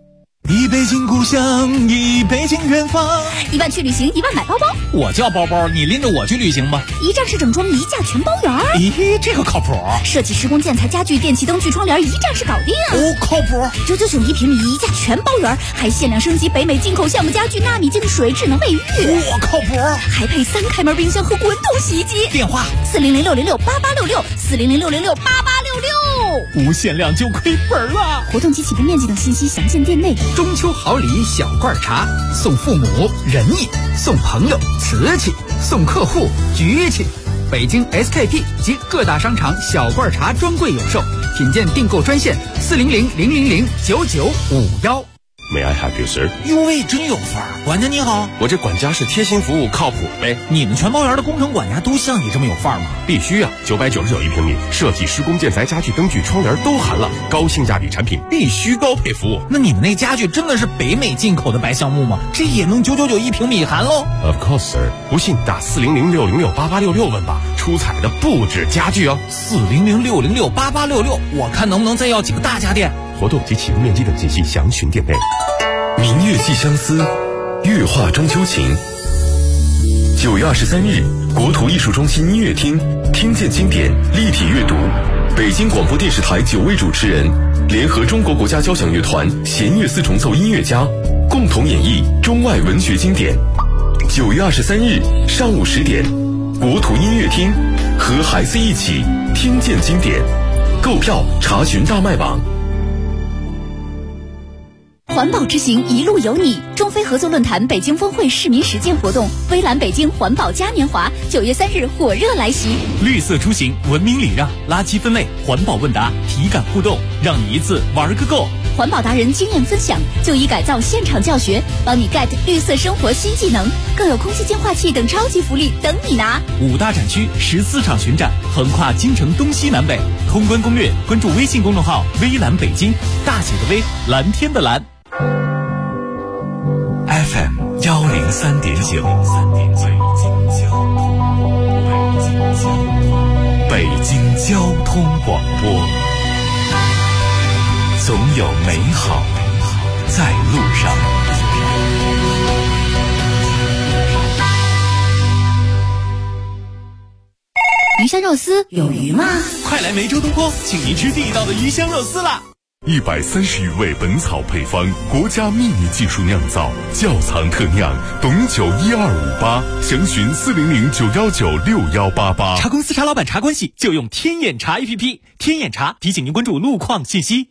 S5: 一北京故乡，一北京远方。
S16: 1万去旅行，1万买包包。
S5: 我叫包包，你拎着我去旅行吧。
S16: 一站式整装，一价全包圆。
S5: 咦，这个靠谱。
S16: 设计施工建材家具电器灯具窗帘一站式搞定。
S5: 哦，靠谱。
S16: 999一平米，一价全包圆，还限量升级北美进口橡木家具、纳米净水、智能卫浴。
S5: 我靠谱。
S16: 还配3开门冰箱和滚筒洗衣机。
S5: 电话
S16: 400-606-8866，400-606-8866。
S5: 无限量就亏本了。
S16: 活动及起步面积等信息详见店内。
S20: 中秋好礼小罐茶，送父母仁义，送朋友瓷器，送客户局气。北京 SKP 及各大商场小罐茶专柜有售，品鉴订购专线400-000-9951。
S14: May I help you, sir？
S5: 哟喂，真有范儿！管家你好，
S14: 我这管家是贴心服务，靠谱呗。
S5: 你们全包园的工程管家都像你这么有范儿吗？
S14: 必须啊！999一平米，设计施工建材家具灯具窗帘都含了，高性价比产品必须高配服务。
S5: 那你们那家具真的是北美进口的白橡木吗？这也能999一平米含喽
S14: ？Of course, sir。不信打400-606-8866问吧，出彩的不止家具哦。
S5: 400-606-8866，我看能不能再要几个大家电。
S14: 活动及起步面积等信息详询店内。
S21: 明月寄相思，月画中秋情。9月23日，国土艺术中心音乐厅听见经典立体阅读，北京广播电视台9位主持人联合中国国家交响乐团弦乐四重奏音乐家共同演绎中外文学经典。9月23日上午10点，国土音乐厅和孩子一起听见经典。购票查询大麦网。
S16: 环保之行一路有你，中非合作论坛北京峰会市民实践活动，微蓝北京环保嘉年华9月3日火热来袭。
S5: 绿色出行，文明礼让，垃圾分类，环保问答，体感互动，让你一次玩个够。
S16: 环保达人经验分享，就医改造现场教学，帮你 get 绿色生活新技能，更有空气净化器等超级福利等你拿。
S5: 5大展区，14场巡展，横跨京城东西南北。通关攻略，关注微信公众号“微蓝北京”，大写的微，蓝天的蓝。
S1: FM 103.9，北京交通广播，总有美好在路上。
S16: 鱼香肉丝有鱼吗？
S5: 快来梅州东坡，请您吃地道的鱼香肉丝啦
S4: ！130余味本草配方，国家秘密技术酿造，窖藏特酿，董酒1258，详询400-919-6188。
S5: 茶公司茶老板茶关系就用天眼茶 APP， 天眼茶提醒您关注路况信息。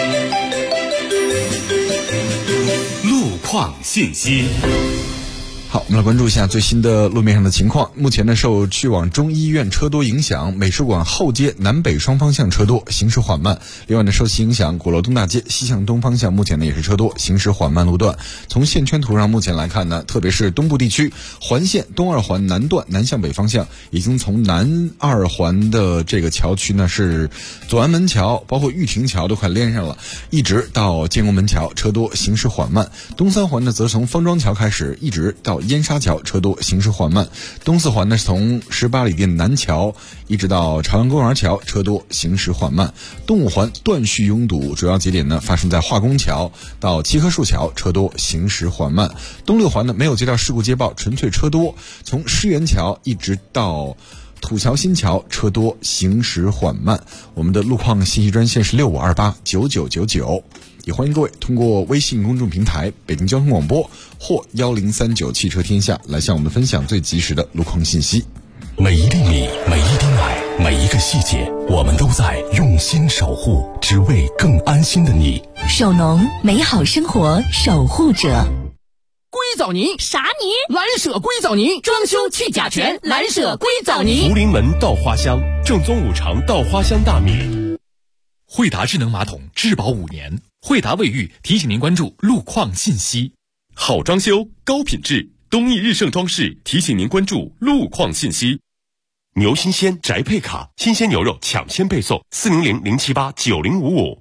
S1: 路况信息。
S6: 好，我们来关注一下最新的路面上的情况。目前呢，受去往中医院车多影响，美术馆后街南北双方向车多，行驶缓慢。另外呢，受其影响，鼓楼东大街西向东方向目前呢也是车多，行驶缓慢路段。从线圈图上目前来看呢，特别是东部地区环线东二环南段南向北方向，已经从南二环的这个桥区呢是左安门桥，包括玉亭桥都快连上了，一直到建国门桥车多，行驶缓慢。东三环呢则从方庄桥开始，一直到燕沙桥车多，行驶缓慢。东四环呢是从18里店南桥一直到朝阳公园桥车多，行驶缓慢。东五环断续拥堵，主要节点呢发生在化工桥到七棵树桥车多，行驶缓慢。东六环呢没有接到事故接报，纯粹车多，从狮园桥一直到土桥新桥车多，行驶缓慢。我们的路况信息专线是65289999。也欢迎各位通过微信公众平台北京交通广播或1039汽车天下来向我们分享最及时的路况信息。
S18: 每一粒米，每一滴奶，每一个细节，我们都在用心守护，只为更安心的你。
S19: 首农，美好生活守护者。
S20: 硅藻泥
S16: 啥泥？
S20: 蓝舍硅藻泥，装修去甲醛，蓝舍硅藻泥。
S14: 福临门稻花香，正宗五常稻花香大米。
S5: 惠达智能马桶质保5年，惠达卫浴提醒您关注路况信息。
S14: 好装修，高品质，东益日盛装饰提醒您关注路况信息。牛新鲜宅配卡，新鲜牛肉抢先配送，400-078-9055。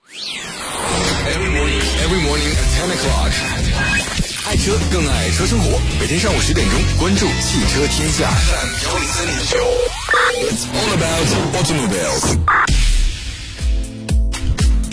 S3: Every morning at 10 o'clock。爱车更爱车生活，每天上午10点钟，关注汽车天下。It's all about automobiles。
S6: 好，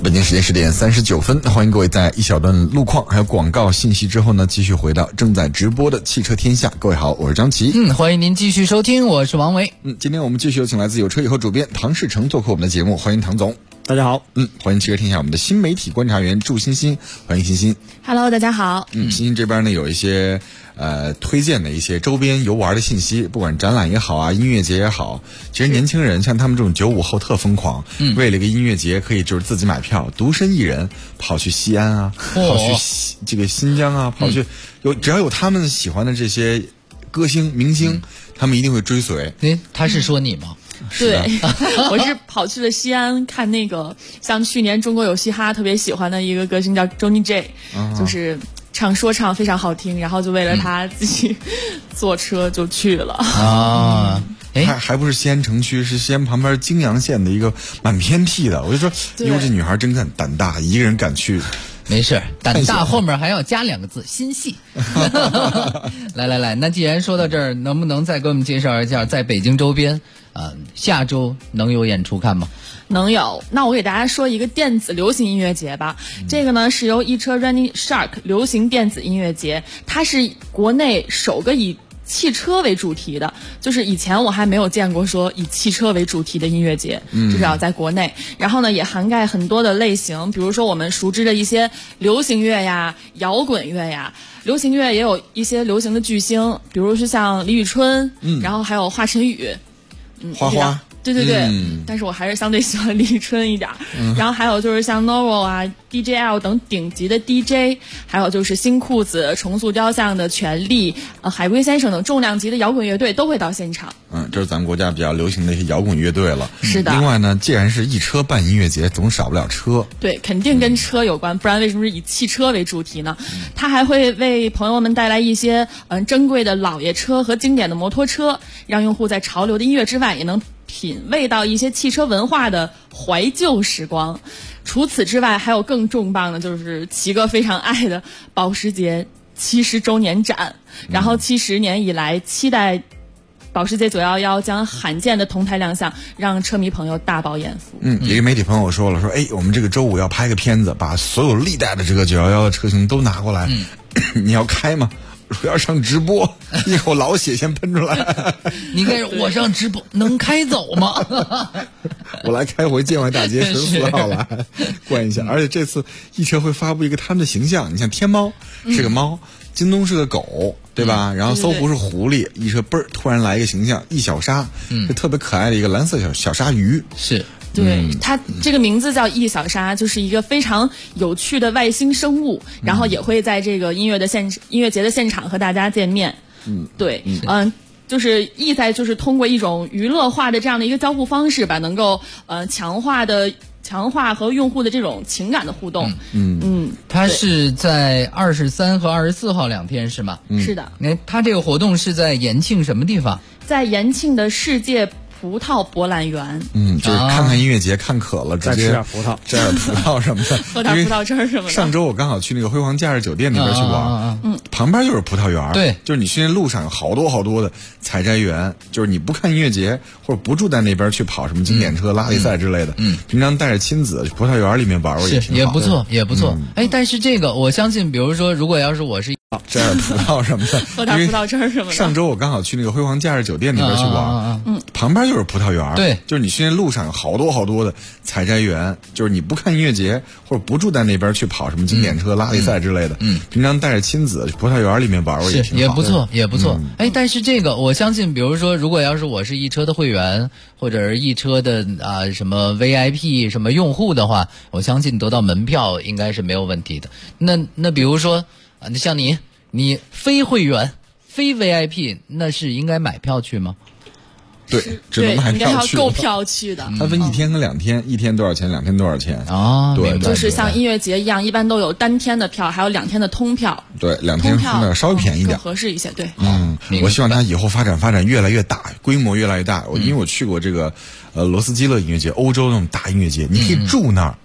S6: 北京时间10点39分，欢迎各位在一小段路况还有广告信息之后呢，继续回到正在直播的汽车天下。各位好，我是张琪。
S10: 欢迎您继续收听，我是王维。
S6: 今天我们继续有请来自有车以后主编唐世成做客我们的节目，欢迎唐总。
S12: 大家好。
S6: 欢迎汽车天下我们的新媒体观察员祝欣欣，欢迎欣欣。
S13: Hello， 大家好。
S6: 欣欣这边呢有一些推荐的一些周边游玩的信息，不管展览也好啊，音乐节也好，其实年轻人像他们这种95后特疯狂，为了一个音乐节可以就是自己买票，独身一人跑去西安啊，跑去这个新疆啊，跑去只要有他们喜欢的这些歌星明星，他们一定会追随。
S10: 他是说你吗？
S13: 对，我是跑去了西安看那个，像去年中国有嘻哈特别喜欢的一个歌星叫 Johnny J，就是说唱非常好听，然后就为了他自己坐车就去了啊。
S6: 还不是西安城区，是西安旁边泾阳县的一个蛮偏僻的。我就说，哟，这女孩真胆大，一个人敢去。
S10: 没事，胆大后面还要加2个字，心细。来，那既然说到这儿，能不能再给我们介绍一下在北京周边下周能有演出看吗？
S13: 能有。那我给大家说一个电子流行音乐节吧。这个呢是由一车 Running Shark 流行电子音乐节，它是国内首个以汽车为主题的，就是以前我还没有见过说以汽车为主题的音乐节，至少在国内。然后呢也涵盖很多的类型，比如说我们熟知的一些流行乐呀、摇滚乐呀。流行乐也有一些流行的巨星，比如是像李宇春，然后还有华晨宇，
S6: 花花。
S13: 对，但是我还是相对喜欢李宇春一点。然后还有就是像 Novo 啊、DJL 等顶级的 DJ， 还有就是新裤子、重塑雕像的权利、海龟先生等重量级的摇滚乐队都会到现场。
S6: 这是咱们国家比较流行的一些摇滚乐队了。
S13: 是的。
S6: 另外呢，既然是一车办音乐节，总少不了车。
S13: 对，肯定跟车有关，不然为什么是以汽车为主题呢？它还会为朋友们带来一些珍贵的老爷车和经典的摩托车，让用户在潮流的音乐之外也能品味到一些汽车文化的怀旧时光。除此之外，还有更重磅的，就是齐哥非常爱的保时捷70周年展。然后70年以来，期待保时捷911将罕见的同台亮相，让车迷朋友大饱眼福。
S6: 一个媒体朋友说了，说我们这个周五要拍个片子，把所有历代的这个911的车型都拿过来，你要开吗？我要上直播，一口老血先喷出来。
S10: 你看我上直播能开走吗？
S6: 我来开回建外大街14号来关一下。而且这次一车会发布一个他们的形象，你像天猫是个猫，京东是个狗，对吧？然后搜狐是狐狸，一车突然来一个形象，一小鲨，是特别可爱的一个蓝色小鲨鱼。
S10: 是。
S13: 对，它这个名字叫异小鲨，就是一个非常有趣的外星生物，然后也会在这个音乐节的现场和大家见面。对，就是意在就是通过一种娱乐化的这样的一个交互方式吧，能够强化和用户的这种情感的互动。
S10: 它是在23和24号2天是吗？
S13: 是的。
S10: 它这个活动是在延庆什么地方？
S13: 在延庆的世界葡萄博览园。
S6: 就是看看音乐节看渴了，直接
S12: 吃点葡萄，
S6: 吃点葡萄什么的，
S13: 喝点葡萄汁什么的。
S6: 上周我刚好去那个辉煌假日酒店那边去玩，旁边就是葡萄园。
S10: 对，
S6: 就是你去那路上有好多的采摘园，就是你不看音乐节或者不住在那边去跑什么经典车、拉力赛之类的，平常带着亲子去葡萄园里面玩也挺好，
S10: 也不错。但是这个我相信，比如说如果要是我是
S6: 吃点葡萄什么的，
S13: 喝点葡萄汁什么的。
S6: 上周我刚好去那个辉煌假日酒店那边去玩，旁边就是葡萄园。
S10: 对，
S6: 就是你去那路上有好多的采摘园，就是你不看音乐节或者不住在那边去跑什么经典车、拉力赛之类的，平常带着亲子去葡萄园里面玩也挺好，
S10: 也不错。但是这个我相信，比如说如果要是我是一车的会员或者是一车的什么 VIP 什么用户的话，我相信得到门票应该是没有问题的。那比如说像你非会员非 VIP， 那是应该买票去吗？
S6: 对，只能买票去，
S13: 应该要购票去的。
S6: 它分1天跟2天，1天多少钱，2天多少钱
S10: 啊？
S6: 对，
S13: 就是像音乐节一样，一般都有单天的票，还有2天的通票。
S6: 对，2天通票稍微便宜一点，
S13: 更合适一些。对，
S6: 我希望它以后发展越来越大，规模越来越大。因为我去过这个罗斯基勒音乐节，欧洲那种大音乐节，你可以住那儿，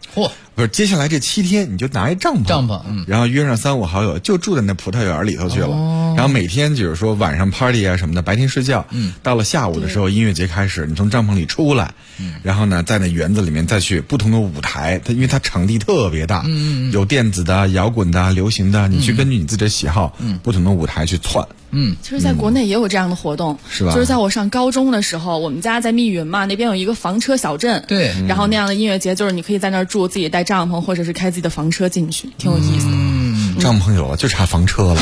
S10: 嚯！
S6: 不是，接下来这7天你就拿一帐篷，然后约上3、5好友，就住在那葡萄园里头去了。然后每天就是说晚上 party 啊什么的，白天睡觉。到了下午的时候，音乐节开始，你从帐篷里出来，然后呢，在那园子里面再去不同的舞台，因为它场地特别大，有电子的、摇滚的、流行的，你去根据你自己的喜好，不同的舞台去窜。
S13: 其实在国内也有这样的活动，
S6: 是吧？
S13: 就是在我上高中的时候，我们家在密云嘛，那边有一个房车小镇，
S10: 对，
S13: 然后那样的音乐节，就是你可以在那儿住，自己带帐篷，或者是开自己的房车进去，挺有意思的。
S6: 帐篷有了，就差房车了。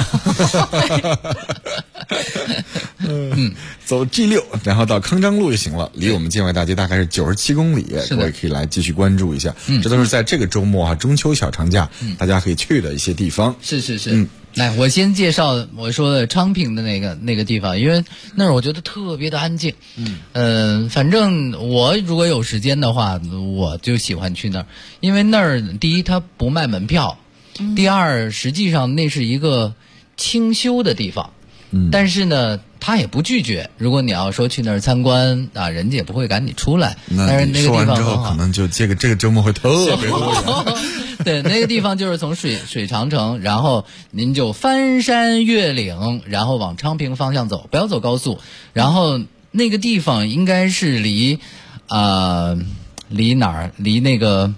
S6: 走 G6，然后到康章路就行了，离我们建外大街大概是97公里，各位可以来继续关注一下。这都是在这个周末中秋小长假，大家可以去的一些地方。
S10: 是。来，我先介绍我说的昌平的那个地方，因为那儿我觉得特别的安静。反正我如果有时间的话，我就喜欢去那儿，因为那儿第一它不卖门票，第二实际上那是一个清修的地方。但是呢，他也不拒绝。如果你要说去那儿参观啊，人家也不会赶你出来。但是那个地方很好。说完之后，可
S6: 能就这个周末会特别多人。
S10: 对，那个地方就是从水长城，然后您就翻山越岭，然后往昌平方向走，不要走高速。然后那个地方应该是离哪儿？离那个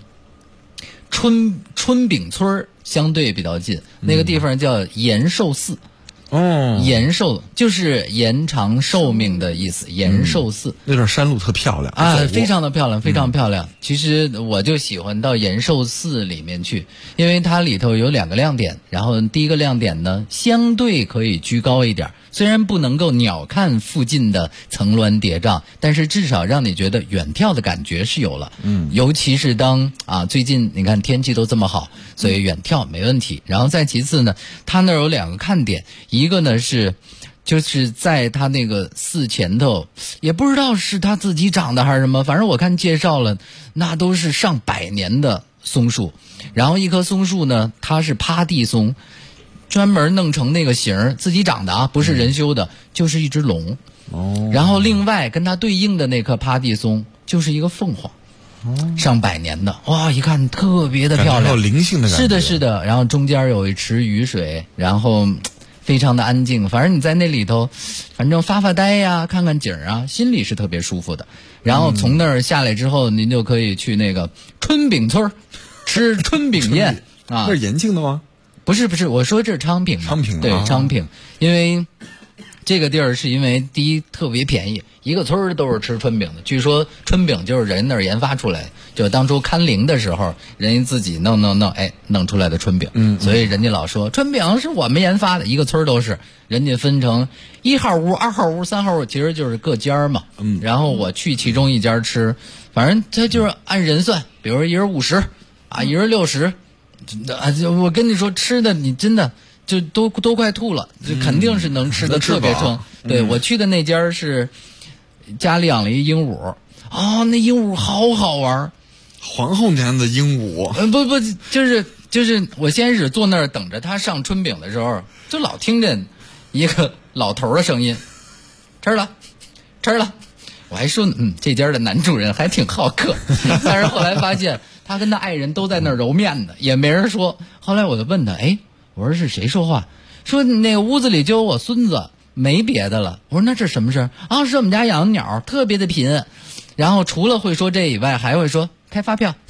S10: 春饼村相对比较近。那个地方叫延寿寺。延寿就是延长寿命的意思，延寿寺。
S6: 那段山路特漂亮
S10: 啊，非常的漂亮，非常漂亮。其实我就喜欢到延寿寺里面去，因为它里头有2个亮点。然后第一个亮点呢，相对可以居高一点，虽然不能够鸟瞰附近的层峦叠嶂，但是至少让你觉得远眺的感觉是有了。尤其是当最近你看天气都这么好，所以远眺没问题。然后再其次呢，它那儿有2个看点。一个呢就是在他那个寺前头，也不知道是他自己长的还是什么，反正我看介绍了，那都是上100年的松树。然后一棵松树呢，它是趴地松，专门弄成那个形，自己长的啊，不是人修的，就是一只龙。然后另外跟它对应的那棵趴地松就是一个凤凰。上100年的，哇，一看特别的漂亮，
S6: 有灵性的感
S10: 觉。是的。然后中间有一池雨水，然后非常的安静，反正你在那里头，反正发发呆呀，看看景啊，心里是特别舒服的。然后从那儿下来之后，您就可以去那个春饼村吃春饼宴啊。
S6: 那是延庆的吗？
S10: 不是，我说这是昌平。对，昌平，因为这个地儿是因为第一特别便宜，一个村都是吃春饼的。据说春饼就是人那儿研发出来的，就当初看陵的时候，人家自己弄出来的春饼。所以人家老说春饼是我们研发的，一个村都是，人家分成1号屋、2号屋、3号屋，其实就是各家嘛。然后我去其中一家吃，反正他就是按人算，比如一人50啊，一人60，我跟你说吃的你真的。就都快吐了，就肯定是能吃的特别撑。对，我去的那家是家里养了一鹦鹉，那鹦鹉好好玩，
S6: 皇后娘的鹦鹉。
S10: 不，就是我先是坐那儿等着他上春饼的时候，就老听见一个老头的声音，吃了。我还说这家的男主人还挺好客，但是后来发现他跟他爱人都在那儿揉面呢，也没人说。后来我就问他，我说是谁说话？说那个屋子里就有我孙子，没别的了。我说那这什么事啊？是我们家养的鸟，特别的贫。然后除了会说这以外，还会说开发票，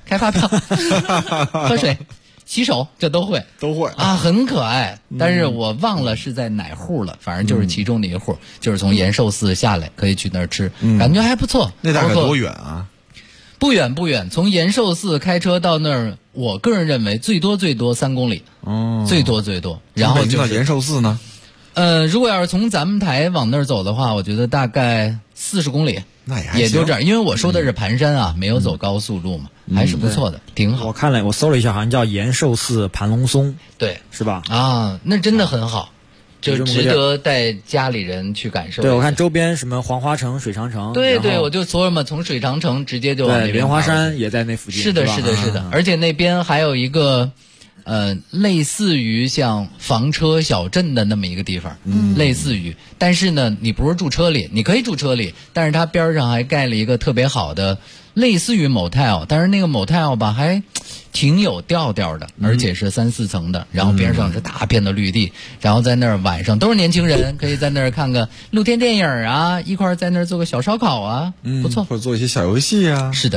S10: 喝水、洗手，这都会啊，很可爱。但是我忘了是在哪户了，反正就是其中的一户，就是从延寿寺下来，可以去那儿吃，感觉还不错。
S6: 那大概多远啊？
S10: 不远，从延寿寺开车到那儿，我个人认为最多3公里。最多。然后
S6: 到延寿寺呢？
S10: 如果要是从咱们台往那儿走的话，我觉得大概40公里，
S6: 那
S10: 也就这样。因为我说的是盘山啊，没有走高速路嘛，还是不错的，挺好。
S12: 我搜了一下，好像叫延寿寺盘龙松，
S10: 对，
S12: 是吧？
S10: 那真的很好。就值得带家里人去感受。
S12: 对，我看周边什么黄花城、水长城。
S10: 对，我就说嘛，从水长城直接就往那边。
S12: 莲花山也在那附近。
S10: 是的。而且那边还有一个，类似于像房车小镇的那么一个地方，类似于。但是呢，你不是住车里，你可以住车里，但是它边上还盖了一个特别好的类似于 motel， 但是那个 motel 吧还挺有调调的，而且是3、4层的，然后边上是大片的绿地，然后在那儿晚上都是年轻人，可以在那儿看个露天电影啊，一块儿在那儿做个小烧烤啊，不错，
S6: 或者做一些小游戏啊。
S10: 是的。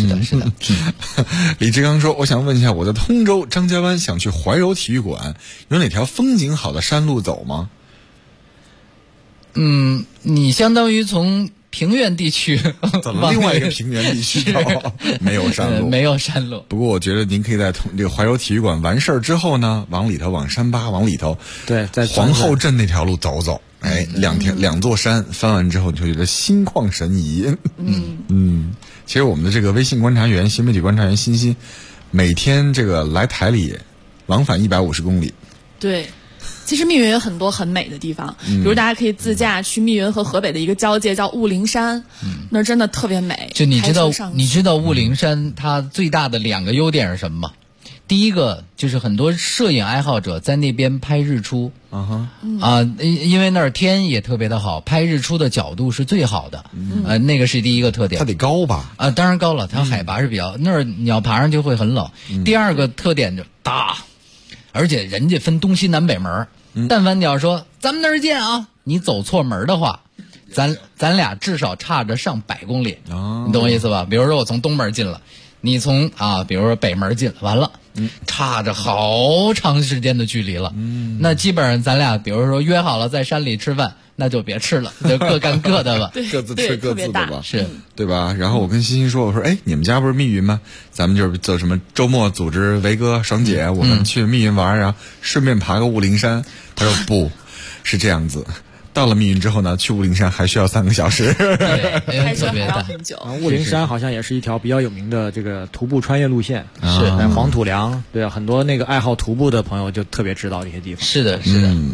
S6: 李志刚说，我想问一下，我在通州张家湾想去怀柔体育馆，有哪条风景好的山路走吗？
S10: 你相当于从平原地区
S6: 走了另外一个平原地区没有山路，
S10: 没有山路。
S6: 不过我觉得您可以在这个怀柔体育馆完事儿之后呢，往里头往山巴往里头，
S12: 对，在
S6: 皇后镇那条路走走。两座山翻完之后，你就觉得心旷神怡。其实我们的这个微信观察员、新媒体观察员欣欣，每天这个来台里往返150公里。
S13: 对。其实密云有很多很美的地方，比如大家可以自驾去密云和河北的一个交界叫雾灵山，那真的特别美。
S10: 就你知道雾灵山它最大的2个优点是什么吗？第一个就是很多摄影爱好者在那边拍日出，因为那儿天也特别的好，拍日出的角度是最好的，那个是第一个特点。
S6: 它得高吧？
S10: 当然高了，它海拔是比较，那儿你要爬上去会很冷。第二个特点就大。而且人家分东西南北门，但凡你要说咱们那儿见啊，你走错门的话，咱俩至少差着上100公里，你懂我意思吧？比如说我从东门进了，你从比如说北门进了，完了，差着好长时间的距离了。那基本上咱俩比如说约好了在山里吃饭，那就别吃了，就各干各的吧，
S6: 各自吃各自的吧，
S10: 是，
S6: 对吧？然后我跟欣欣说，我说，你们家不是密云吗？咱们就是做什么周末组织维哥、爽姐，我们去密云玩，然后顺便爬个雾灵山。他说不是这样子。到了密云之后呢，去雾灵山还需要3个小时，
S13: 开车还要很久。
S12: 雾灵山好像也是一条比较有名的这个徒步穿越路线，
S10: 是
S12: 黄土梁，对啊，很多那个爱好徒步的朋友就特别知道这些地方。
S10: 是的。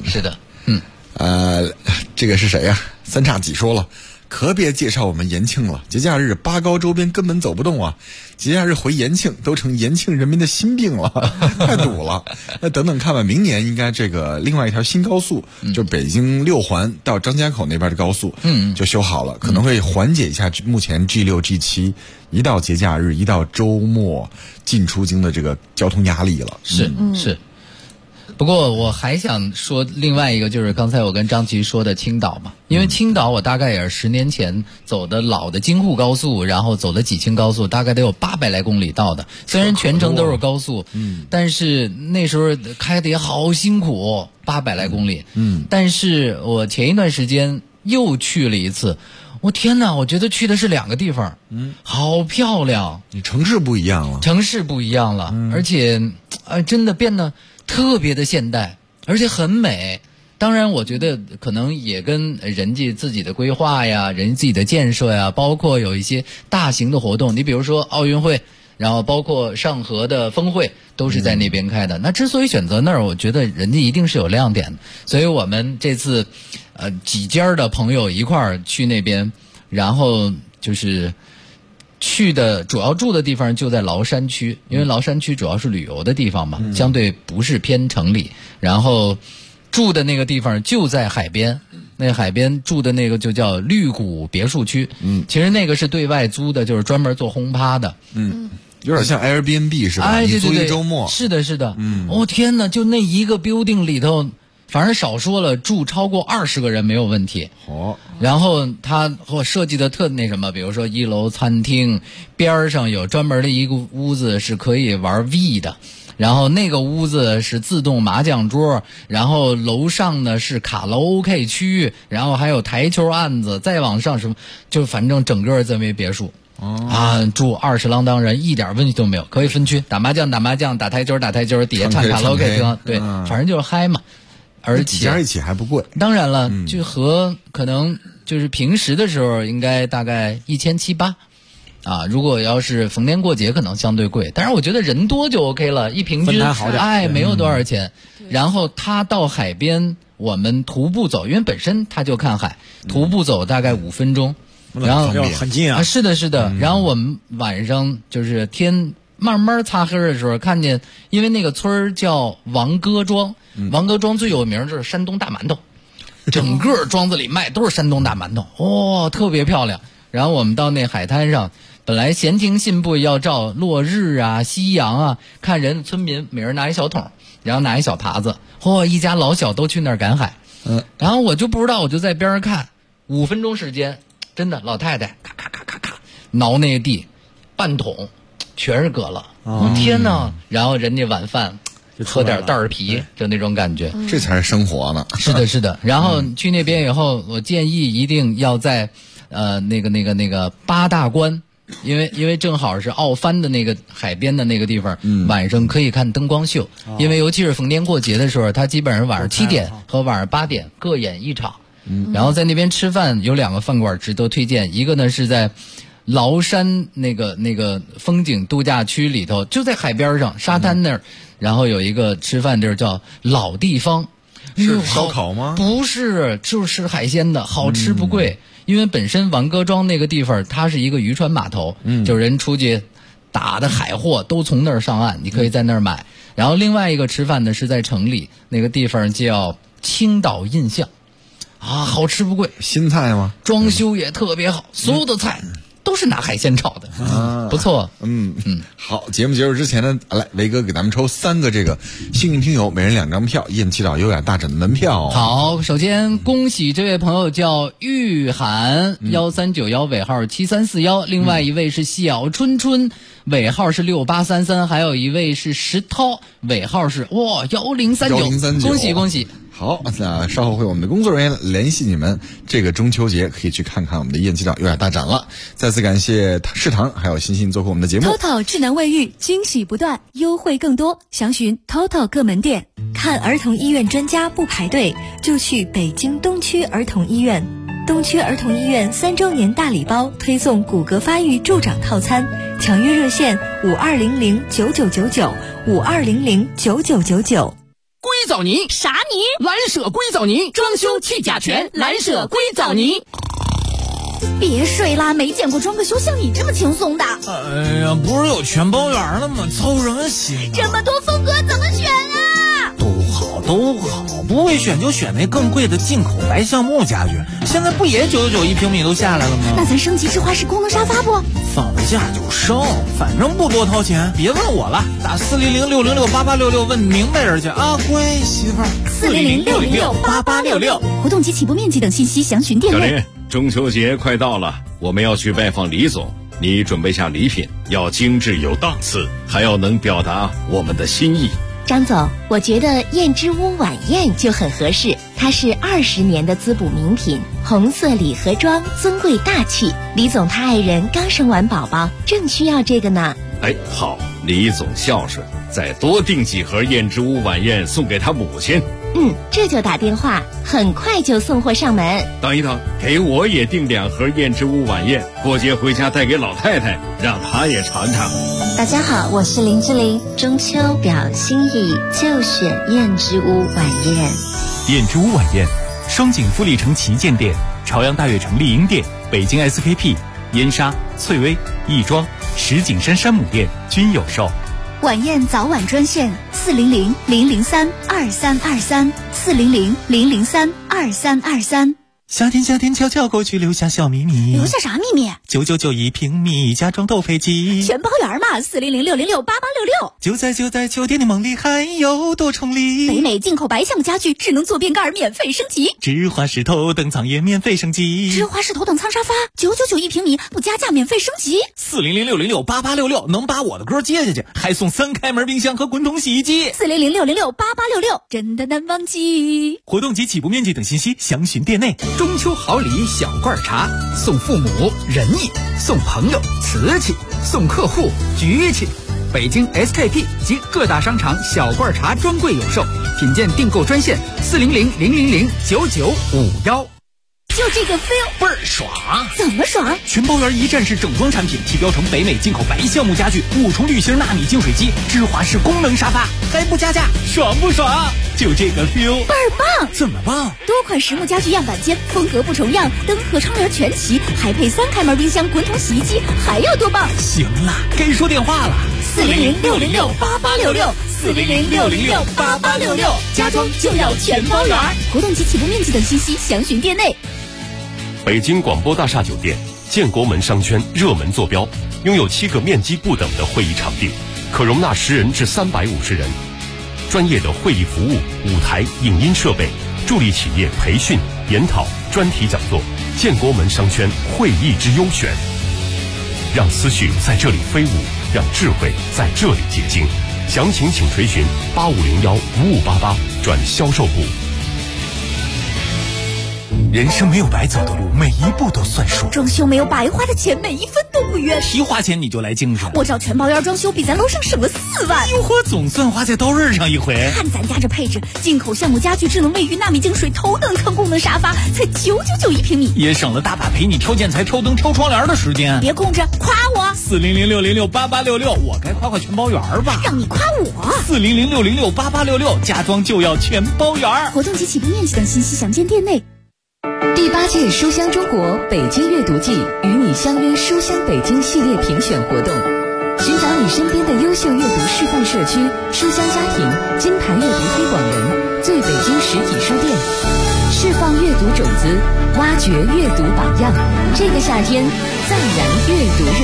S6: 这个是谁呀？三叉戟说了，可别介绍我们延庆了，节假日八高周边根本走不动啊！节假日回延庆都成延庆人民的心病了，太堵了。那等等看吧，明年应该这个另外一条新高速，就北京6环到张家口那边的高速，就修好了，可能会缓解一下目前 G6、G7 一到节假日、一到周末进出京的这个交通压力了。
S10: 是。不过我还想说另外一个，就是刚才我跟张琪说的青岛嘛，因为青岛我大概也是10年前走的老的京沪高速，然后走的济青高速，大概得有800来公里到的。虽然全程都是高速，但是那时候开的也好辛苦，800来公里。但是我前一段时间又去了一次，我天哪，我觉得去的是2个地方，好漂亮。
S6: 你城市不一样了，
S10: 而且真的变得特别的现代，而且很美。当然我觉得可能也跟人家自己的规划呀，人家自己的建设呀，包括有一些大型的活动，你比如说奥运会，然后包括上合的峰会都是在那边开的。那之所以选择那儿，我觉得人家一定是有亮点的。所以我们这次几家的朋友一块儿去那边，然后就是去的主要住的地方就在崂山区，因为崂山区主要是旅游的地方嘛，相对不是偏城里。然后住的那个地方就在海边，那海边住的那个就叫绿谷别墅区。其实那个是对外租的，就是专门做轰趴的。
S6: 有点像 Airbnb 是吧？你租一个周末。
S10: 是的。天哪，就那一个 building 里头，反正少说了住超过20个人没有问题。然后他设计的特那什么，比如说1楼餐厅边上有专门的一个屋子是可以玩 V 的，然后那个屋子是自动麻将桌，然后楼上呢是卡拉 OK 区，然后还有台球案子，再往上什么，就反正整个这么一别墅。住20啷当人一点问题都没有，可以分区打麻将，打台球，底下唱卡拉 OK 对，反正就是嗨嘛。而且
S6: 几家一起还不贵。
S10: 当然了，就和可能就是平时的时候应该大概1700如果要是逢年过节可能相对贵，但是我觉得人多就 OK 了，一平均没有多少钱。然后他到海边，我们徒步走，因为本身他就看海，徒步走大概5分钟，然后
S12: 很近啊。
S10: 是的。然后我们晚上就是天慢慢擦黑的时候，看见因为那个村儿叫王哥庄，王哥庄最有名就是山东大馒头，整个庄子里卖都是山东大馒头，特别漂亮。然后我们到那海滩上， 本来闲庭信步要照落日啊、夕阳啊，看人村民每人拿一小桶，然后拿一小耙子，一家老小都去那儿赶海。然后我就不知道，我就在边上看，5分钟时间，真的老太太咔咔咔咔咔挠那个地，半桶全是蛤蜊，天哪！然后人家晚饭喝点袋儿皮，就那种感觉，
S6: 这才是生活呢。
S10: 是的，是的。然后去那边以后，我建议一定要在那个八大关。因为正好是澳帆的那个海边的那个地方，晚上可以看灯光秀。因为尤其是逢年过节的时候，它基本上晚上7点和晚上8点各演一场。然后在那边吃饭有2个饭馆值得推荐，一个呢是在崂山那个风景度假区里头，就在海边上沙滩那儿，然后有一个吃饭地儿叫老地方。
S6: 是烧烤吗？
S10: 不是，就是海鲜的，好吃不贵。因为本身王哥庄那个地方，它是一个渔船码头，就是人出去打的海货都从那儿上岸，你可以在那儿买。然后另外一个吃饭呢是在城里，那个地方叫青岛印象，好吃不贵，
S6: 新菜吗？
S10: 装修也特别好，所有的菜都是拿海鲜炒的，不错。
S6: 好，节目结束之前呢，来维哥给咱们抽3个这个幸运听友，每人2张票，燕七岛优雅大展的门票。
S10: 好，首先恭喜这位朋友叫玉涵，1391尾号7341，另外一位是小春春，尾号是6833，还有一位是石涛，尾号是1039，恭喜恭喜。
S6: 好，那稍后会我们的工作人员联系你们，这个中秋节可以去看看我们的燕七岛优雅大展了。再次感谢世堂还有欣欣做客我们的节目。
S2: TOTO 智能卫浴，惊喜不断，优惠更多，详询 TOTO 各门店。看儿童医院专家不排队，就去北京东区儿童医院。东区儿童医院3周年大礼包推送骨骼发育助长套餐，抢约热线52009999，52009999。
S20: 硅藻泥啥泥？蓝舍硅藻泥，装修去甲醛，蓝舍硅藻泥。
S16: 别睡啦，没见过装个修像你这么轻松的。
S22: 哎呀，不是有全包圆了吗？凑什么心？
S16: 这么多风格怎么选啊？
S22: 都好，不会选就选那更贵的进口白橡木家具，现在不也999一平米都下来了吗？
S16: 那咱升级智华式功能沙发不？
S22: 放得下就升，反正不多掏钱。别问我了，打400-606-8866问明白人去啊，乖媳妇儿。
S16: 400-606-8866，活动及起步面积等信息详询店内。
S23: 小林，中秋节快到了，我们要去拜访李总，你准备下礼品，要精致有档次，还要能表达我们的心意。
S9: 张总，我觉得燕之屋晚宴就很合适，它是20年的滋补名品，红色礼盒装，尊贵大气。李总他爱人刚生完宝宝，正需要这个呢。
S23: 哎，好，李总孝顺，再多订几盒燕之屋晚宴送给他母亲。
S9: 这就打电话，很快就送货上门。
S23: 等一等，给我也订2盒燕之屋晚宴，过节回家带给老太太，让她也尝尝。
S9: 大家好，我是林志玲，中秋表心意就选燕之屋晚宴。
S5: 燕之屋晚宴，双井富力城旗舰店、朝阳大悦城丽婴店、北京 SKP、燕莎、翠微、亦庄、石景山山姆店均有售。
S16: 晚宴早晚专线400-003-2323，400-003-2323。
S24: 夏天悄悄过去，留下小秘密。
S16: 留下啥秘密
S24: ？999一平米，家装斗飞机，
S16: 全包圆嘛！400-606-8866。
S24: 就在酒店的梦里，还有多重礼。
S16: 北美进口白橡木家具，智能坐便盖免费升级。
S24: 芝华士头等舱也免费升级。
S16: 芝华士头等舱沙发999一平米，不加价免费升级。
S24: 400-606-8866，能把我的歌接下去，还送3开门冰箱和滚筒洗衣机。
S16: 400-606-8866，真的难忘记。
S24: 活动及起步面积等信息详询店内。
S20: 中秋好礼小罐茶，送父母仁义，送朋友瓷器，送客户局气。北京 SKP 及各大商场小罐茶专柜有售，品鉴订购专线400-000-9951。
S16: 就这个 feel
S24: 倍儿爽！
S16: 怎么爽？
S24: 全包圆一站式整装产品，提标成北美进口白橡木家具，5重铝型纳米净水机，芝华士功能沙发，还不加价，爽不爽？就这个 feel
S16: 倍儿棒！
S24: 怎么棒？
S16: 多款实木家具样板间，风格不重样，灯和窗帘全齐，还配3开门冰箱、滚筒洗衣机，还要多棒？
S24: 行了，该说电话了。
S16: 400-606-8866，400-606-8866，家装就要全包圆。活动及起步面积等信息详询店内。
S14: 北京广播大厦酒店建国门商圈热门坐标， 拥有7个面积不等的会议场地，可容纳10人至350人。专业的会议服务、舞台、影音设备，助力企业培训、研讨、专题讲座，建国门商圈会议之优选。让思绪在这里飞舞，让智慧在这里结晶。详情请垂询8501-5588转销售部。
S24: 人生没有白走的路，每一步都算数。
S2: 装修没有白花的钱，每一分都不冤。
S24: 提花钱你就来精神，
S2: 我找全包院装修比咱楼上省了4万。
S24: 哟呵，总算花在刀刃上一回。
S2: 看咱家这配置，进口橡木家具、智能卫浴、纳米净水、头等舱功能沙发，才999一平米，
S24: 也省了大把陪你挑建材、挑灯、挑窗帘的时间。
S2: 别空着，夸我
S24: 400-606-8866，我该夸全包园吧？
S2: 让你夸我
S24: 400-606-8866，家装就要全包园。
S2: 活动及起步面积等信息详见店内。
S7: 第8届书香中国北京阅读季与你相约书香北京系列评选活动，寻找你身边的优秀阅读示范社区、书香家庭、金牌阅读推广人、最北京实体书店，释放阅读种子，挖掘阅读榜样。这个夏天，再燃阅读热